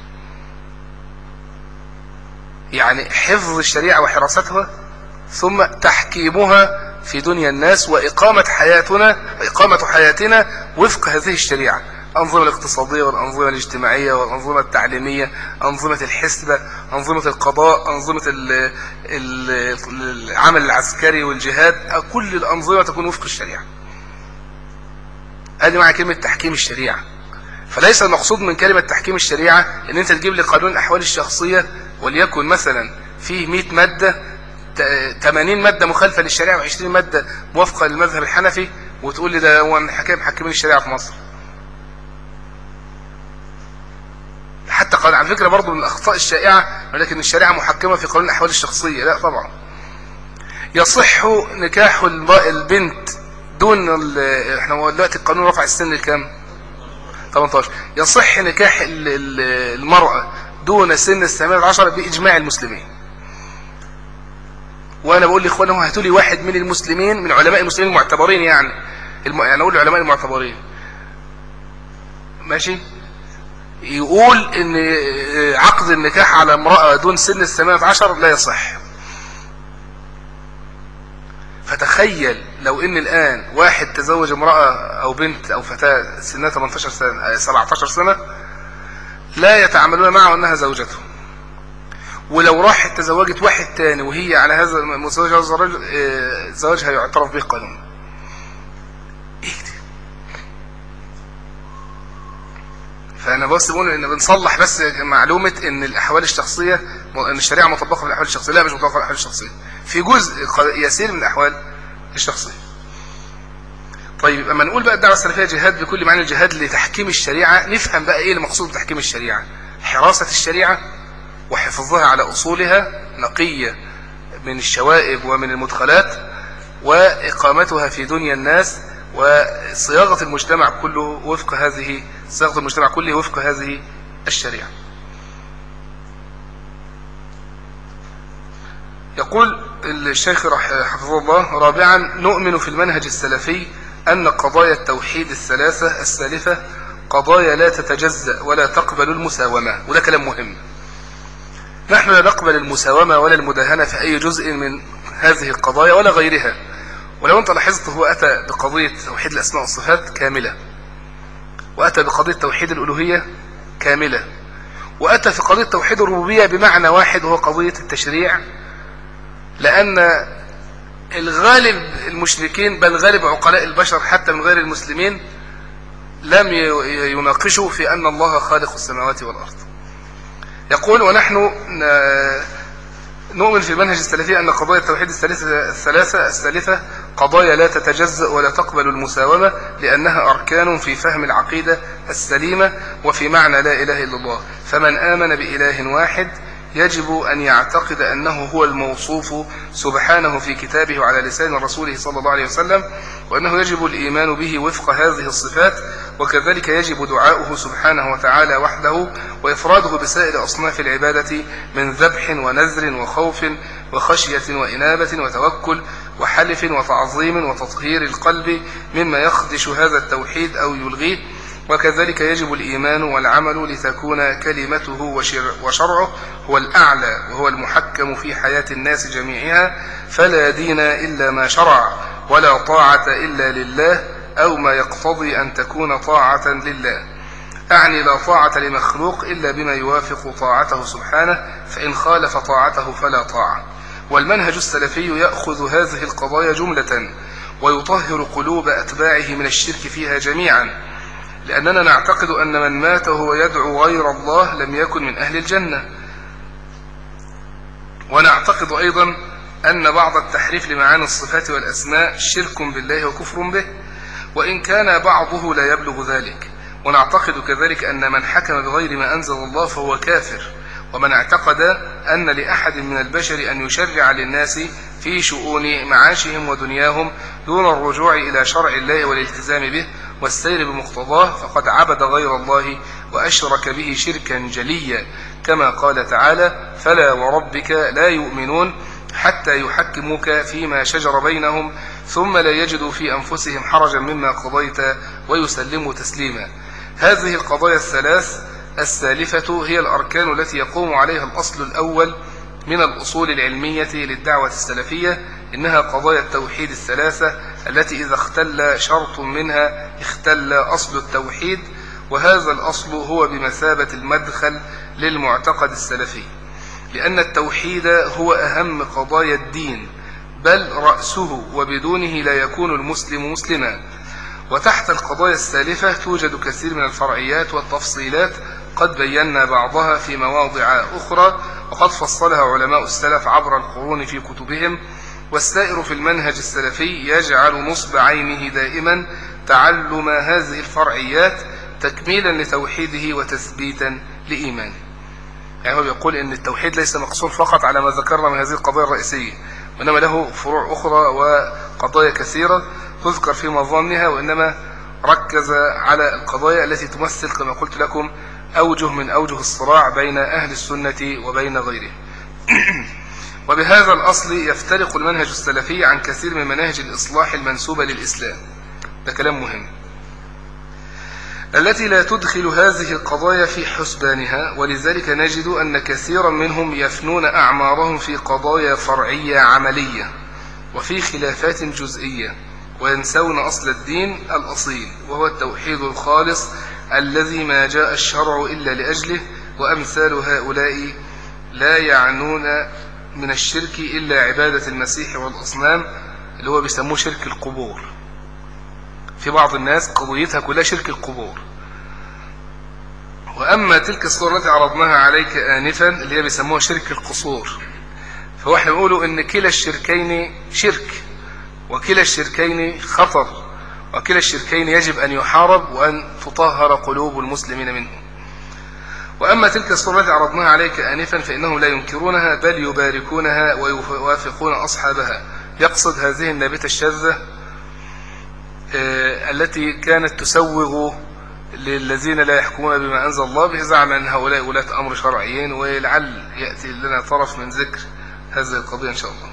Speaker 1: يعني حفظ الشريعة وحراستها، ثم تحكيمها في دنيا الناس، وإقامة حياتنا وإقامة حياتنا وفق هذه الشريعة. الأنظمة الاقتصادية والأنظمة الاجتماعية والأنظمة التعليمية، أنظمة الحسبة، أنظمة القضاء، أنظمة العمل العسكري والجهاد، كل الأنظمة تكون وفق الشريعة. هذه معنى كلمة تحكيم الشريعة. فليس المقصود من كلمة تحكيم الشريعة ان انت تجيب لي قانون الاحوال الشخصية وليكن مثلا فيه مئة مادة، ثمانين مادة مخالفة للشريعة وعشرين مادة موافقة للمذهب الحنفي، وتقول لي ده هو حكام محكمين الشريعة في مصر. حتى قال على فكرة برضو من الاخطاء الشائعة ولكن الشريعة محكمة في قانون الاحوال الشخصية. لا طبعا. يصح نكاح البنت دون احنا دلوقتي القانون رفع السن لكام؟ ثمانية عشر. يصح نكاح المرأة دون سن الثامنة عشر بإجماع المسلمين. وأنا بقول لإخوانه هاتوا لي واحد من المسلمين، من علماء المسلمين المعتبرين، يعني الم... يعني أقول العلماء المعتبرين ماشي، يقول إن عقد النكاح على امرأة دون سن الثامنة عشر لا يصح. فتخيل لو ان الان واحد تزوج امرأة او بنت او فتاة سنها ثمانية عشر سنة سبعة عشر سنة لا يتعاملون معه انها زوجته، ولو راحت تزوجت واحد تاني وهي على هذا المزوج زواجها يعترف به قانونا. ايه ده؟ فانا بس بقول ان بنصلح بس معلومة ان الاحوال الشخصية، ان الشريعة مطبقة في الاحوال الشخصية. لا، مش مطبقة في الاحوال الشخصية، في جزء يسير من الاحوال الشخصية. طيب، اما نقول بقى الدعوة السلفية جهاد بكل معنى الجهاد لتحكيم الشريعة، نفهم بقى ايه المقصود بتحكيم الشريعة. حراسة الشريعة وحفظها على اصولها نقية من الشوائب ومن المدخلات، واقامتها في دنيا الناس، وصياغة المجتمع كله وفق هذه صياغة المجتمع كله وفق هذه الشريعة. يقول الشيخ حفظه الله: رابعا، نؤمن في المنهج السلفي أن قضايا التوحيد الثلاثة السالفة قضايا لا تتجزأ ولا تقبل المساومة. وده كلام مهم. نحن لا نقبل المساومة ولا المداهنة في أي جزء من هذه القضايا ولا غيرها. ولو أنت لاحظت، هو أتى بقضية توحيد الأسماء والصفات كاملة، وأتى بقضية توحيد الألوهية كاملة، وأتى في قضية توحيد الربوبية بمعنى واحد وهو قضية التشريع، لأن الغالب المشركين بل غالب عقلاء البشر حتى من غير المسلمين لم يناقشوا في أن الله خالق السماوات والأرض. يقول: ونحن نؤمن في المنهج السلفي أن قضايا التوحيد الثلاثة الثالثة قضايا لا تتجزأ ولا تقبل المساومة، لأنها أركان في فهم العقيدة السليمة وفي معنى لا إله إلا الله. فمن آمن بإله واحد يجب أن يعتقد أنه هو الموصوف سبحانه في كتابه وعلى لسان رسوله صلى الله عليه وسلم، وأنه يجب الإيمان به وفق هذه الصفات، وكذلك يجب دعاؤه سبحانه وتعالى وحده وإفراده بسائر أصناف العبادة من ذبح ونذر وخوف وخشية وإنابة وتوكل وحلف وتعظيم وتطهير القلب مما يخدش هذا التوحيد أو يلغيه. وكذلك يجب الإيمان والعمل لتكون كلمته وشرعه هو الأعلى وهو المحكم في حياة الناس جميعها، فلا دين إلا ما شرع، ولا طاعة إلا لله، أو ما يقتضي أن تكون طاعة لله. أعني لا طاعة لمخلوق إلا بما يوافق طاعته سبحانه، فإن خالف طاعته فلا طاعة. والمنهج السلفي يأخذ هذه القضايا جملة ويطهر قلوب أتباعه من الشرك فيها جميعا، لأننا نعتقد أن من مات وهو يدعو غير الله لم يكن من أهل الجنة. ونعتقد أيضا أن بعض التحريف لمعاني الصفات والأسماء شرك بالله وكفر به، وإن كان بعضه لا يبلغ ذلك. ونعتقد كذلك أن من حكم بغير ما أنزل الله فهو كافر. ومن اعتقد أن لأحد من البشر أن يشرع للناس في شؤون معاشهم ودنياهم دون الرجوع إلى شرع الله والالتزام به والسير بمقتضاه فقد عبد غير الله وأشرك به شركا جليا، كما قال تعالى: فلا وربك لا يؤمنون حتى يحكموك فيما شجر بينهم ثم لا يجدوا في أنفسهم حرجا مما قضيت ويسلموا تسليما. هذه القضايا الثلاث السالفة هي الأركان التي يقوم عليها الأصل الأول من الأصول العلمية للدعوة السلفية، إنها قضايا التوحيد الثلاثة التي إذا اختل شرط منها اختل أصل التوحيد، وهذا الأصل هو بمثابة المدخل للمعتقد السلفي، لأن التوحيد هو أهم قضايا الدين بل رأسه، وبدونه لا يكون المسلم مسلما. وتحت القضايا السالفة توجد كثير من الفرعيات والتفصيلات قد بينا بعضها في مواضع أخرى، وقد فصلها علماء السلف عبر القرون في كتبهم. والسائر في المنهج السلفي يجعل نصب عينه دائما تعلم هذه الفرعيات تكميلا لتوحيده وتثبيتا لإيمانه. يعني هو بيقول إن التوحيد ليس مقصور فقط على ما ذكرنا من هذه القضايا الرئيسية، وإنما له فروع أخرى وقضايا كثيرة تذكر في مظانها، وإنما ركز على القضايا التي تمثل كما قلت لكم أوجه من أوجه الصراع بين أهل السنة وبين غيره. وبهذا الأصل يفترق المنهج السلفي عن كثير من مناهج الإصلاح المنسوبة للإسلام. ده كلام مهم، التي لا تدخل هذه القضايا في حسبانها، ولذلك نجد أن كثيرا منهم يفنون أعمارهم في قضايا فرعية عملية وفي خلافات جزئية، وينسون أصل الدين الأصيل وهو التوحيد الخالص الذي ما جاء الشرع إلا لأجله. وأمثال هؤلاء لا يعنون من الشرك إلا عبادة المسيح والأصنام، اللي هو بيسموه شرك القبور. في بعض الناس قضيتها كلها شرك القبور. وأما تلك الصورة التي عرضناها عليك آنفا اللي هي بيسموها شرك القصور، فهو احنا بنقوله إن كلا الشركين شرك، وكلا الشركين خطر، وكلا الشركين يجب أن يحارب وأن تطهر قلوب المسلمين منه. وأما تلك الصورة التي عرضناها عليك آنفا فإنهم لا ينكرونها بل يباركونها ويوافقون أصحابها. يقصد هذه النابتة الشاذة التي كانت تسوغ للذين لا يحكمون بما أنزل الله بزعم أن هؤلاء ولاة أمر شرعيين، ولعل يأتي لنا طرف من ذكر هذه القضية إن شاء الله.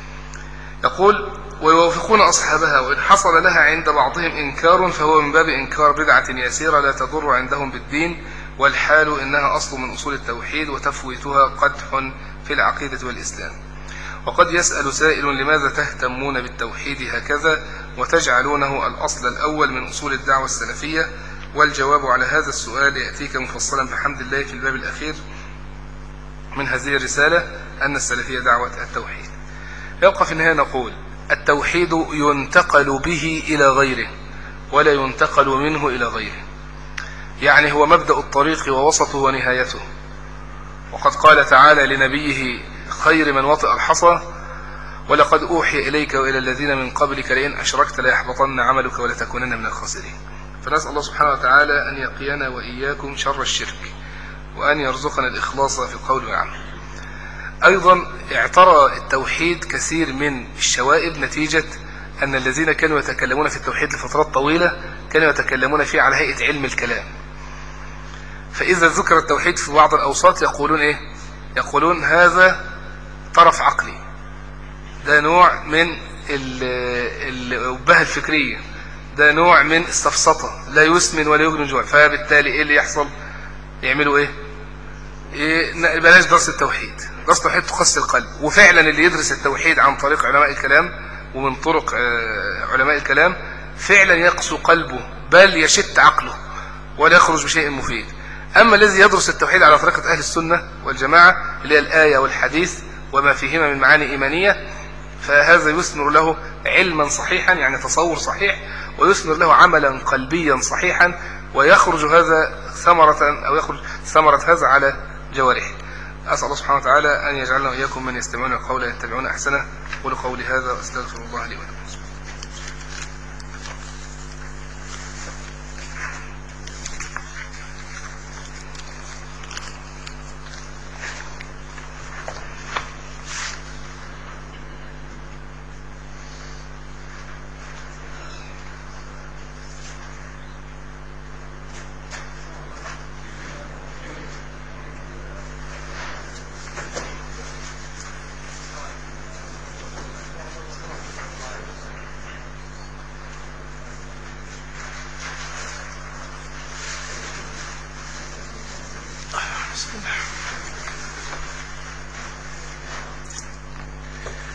Speaker 1: يقول ويوافقون أصحابها وإن حصل لها عند بعضهم إنكار فهو من باب إنكار بدعة يسيرة لا تضر عندهم بالدين، والحال إنها أصل من أصول التوحيد وتفويتها قدح في العقيدة والإسلام. وقد يسأل سائل لماذا تهتمون بالتوحيد هكذا وتجعلونه الأصل الأول من أصول الدعوة السلفية؟ والجواب على هذا السؤال يأتيك مفصلا بحمد الله في الباب الأخير من هذه الرسالة أن السلفية دعوة التوحيد. يبقى في النهاية نقول التوحيد ينتقل به إلى غيره ولا ينتقل منه إلى غيره، يعني هو مبدأ الطريق ووسطه ونهايته. وقد قال تعالى لنبيه خير من وطئ الحصى ولقد أوحي إليك وإلى الذين من قبلك لئن أشركت ليحبطن عملك ولتكونن من الخاسرين. فنسأل الله سبحانه وتعالى أن يقينا وإياكم شر الشرك وأن يرزقنا الإخلاص في القول والعمل. أيضا اعترى التوحيد كثير من الشوائب نتيجة أن الذين كانوا يتكلمون في التوحيد لفترات طويلة كانوا يتكلمون فيه على هيئة علم الكلام، فإذا ذكر التوحيد في بعض الأوساط يقولون إيه؟ يقولون هذا طرف عقلي، ده نوع من الأبهة الفكرية، ده نوع من السفسطة لا يسمن ولا يغني جوع. فبالتالي إيه اللي يحصل؟ يعملوا إيه؟ إيه بلاش درس التوحيد، درس التوحيد تقسي القلب. وفعلا اللي يدرس التوحيد عن طريق علماء الكلام ومن طرق علماء الكلام فعلا يقسو قلبه بل يشت عقله ولا يخرج بشيء مفيد. أما الذي يدرس التوحيد على طريقة أهل السنة والجماعة اللي هي الآية والحديث وما فيهما من معاني إيمانية، فهذا يثمر له علما صحيحا يعني تصور صحيح، ويثمر له عملا قلبيا صحيحا، ويخرج هذا ثمرة أو يخرج ثمرة هذا على جوارحه. أسأل الله سبحانه وتعالى أن يجعلنا وإياكم من يستمعون القول يتبعون أحسنه. قولوا قولي هذا وأستغفر الله لي ولكم. بسم الله.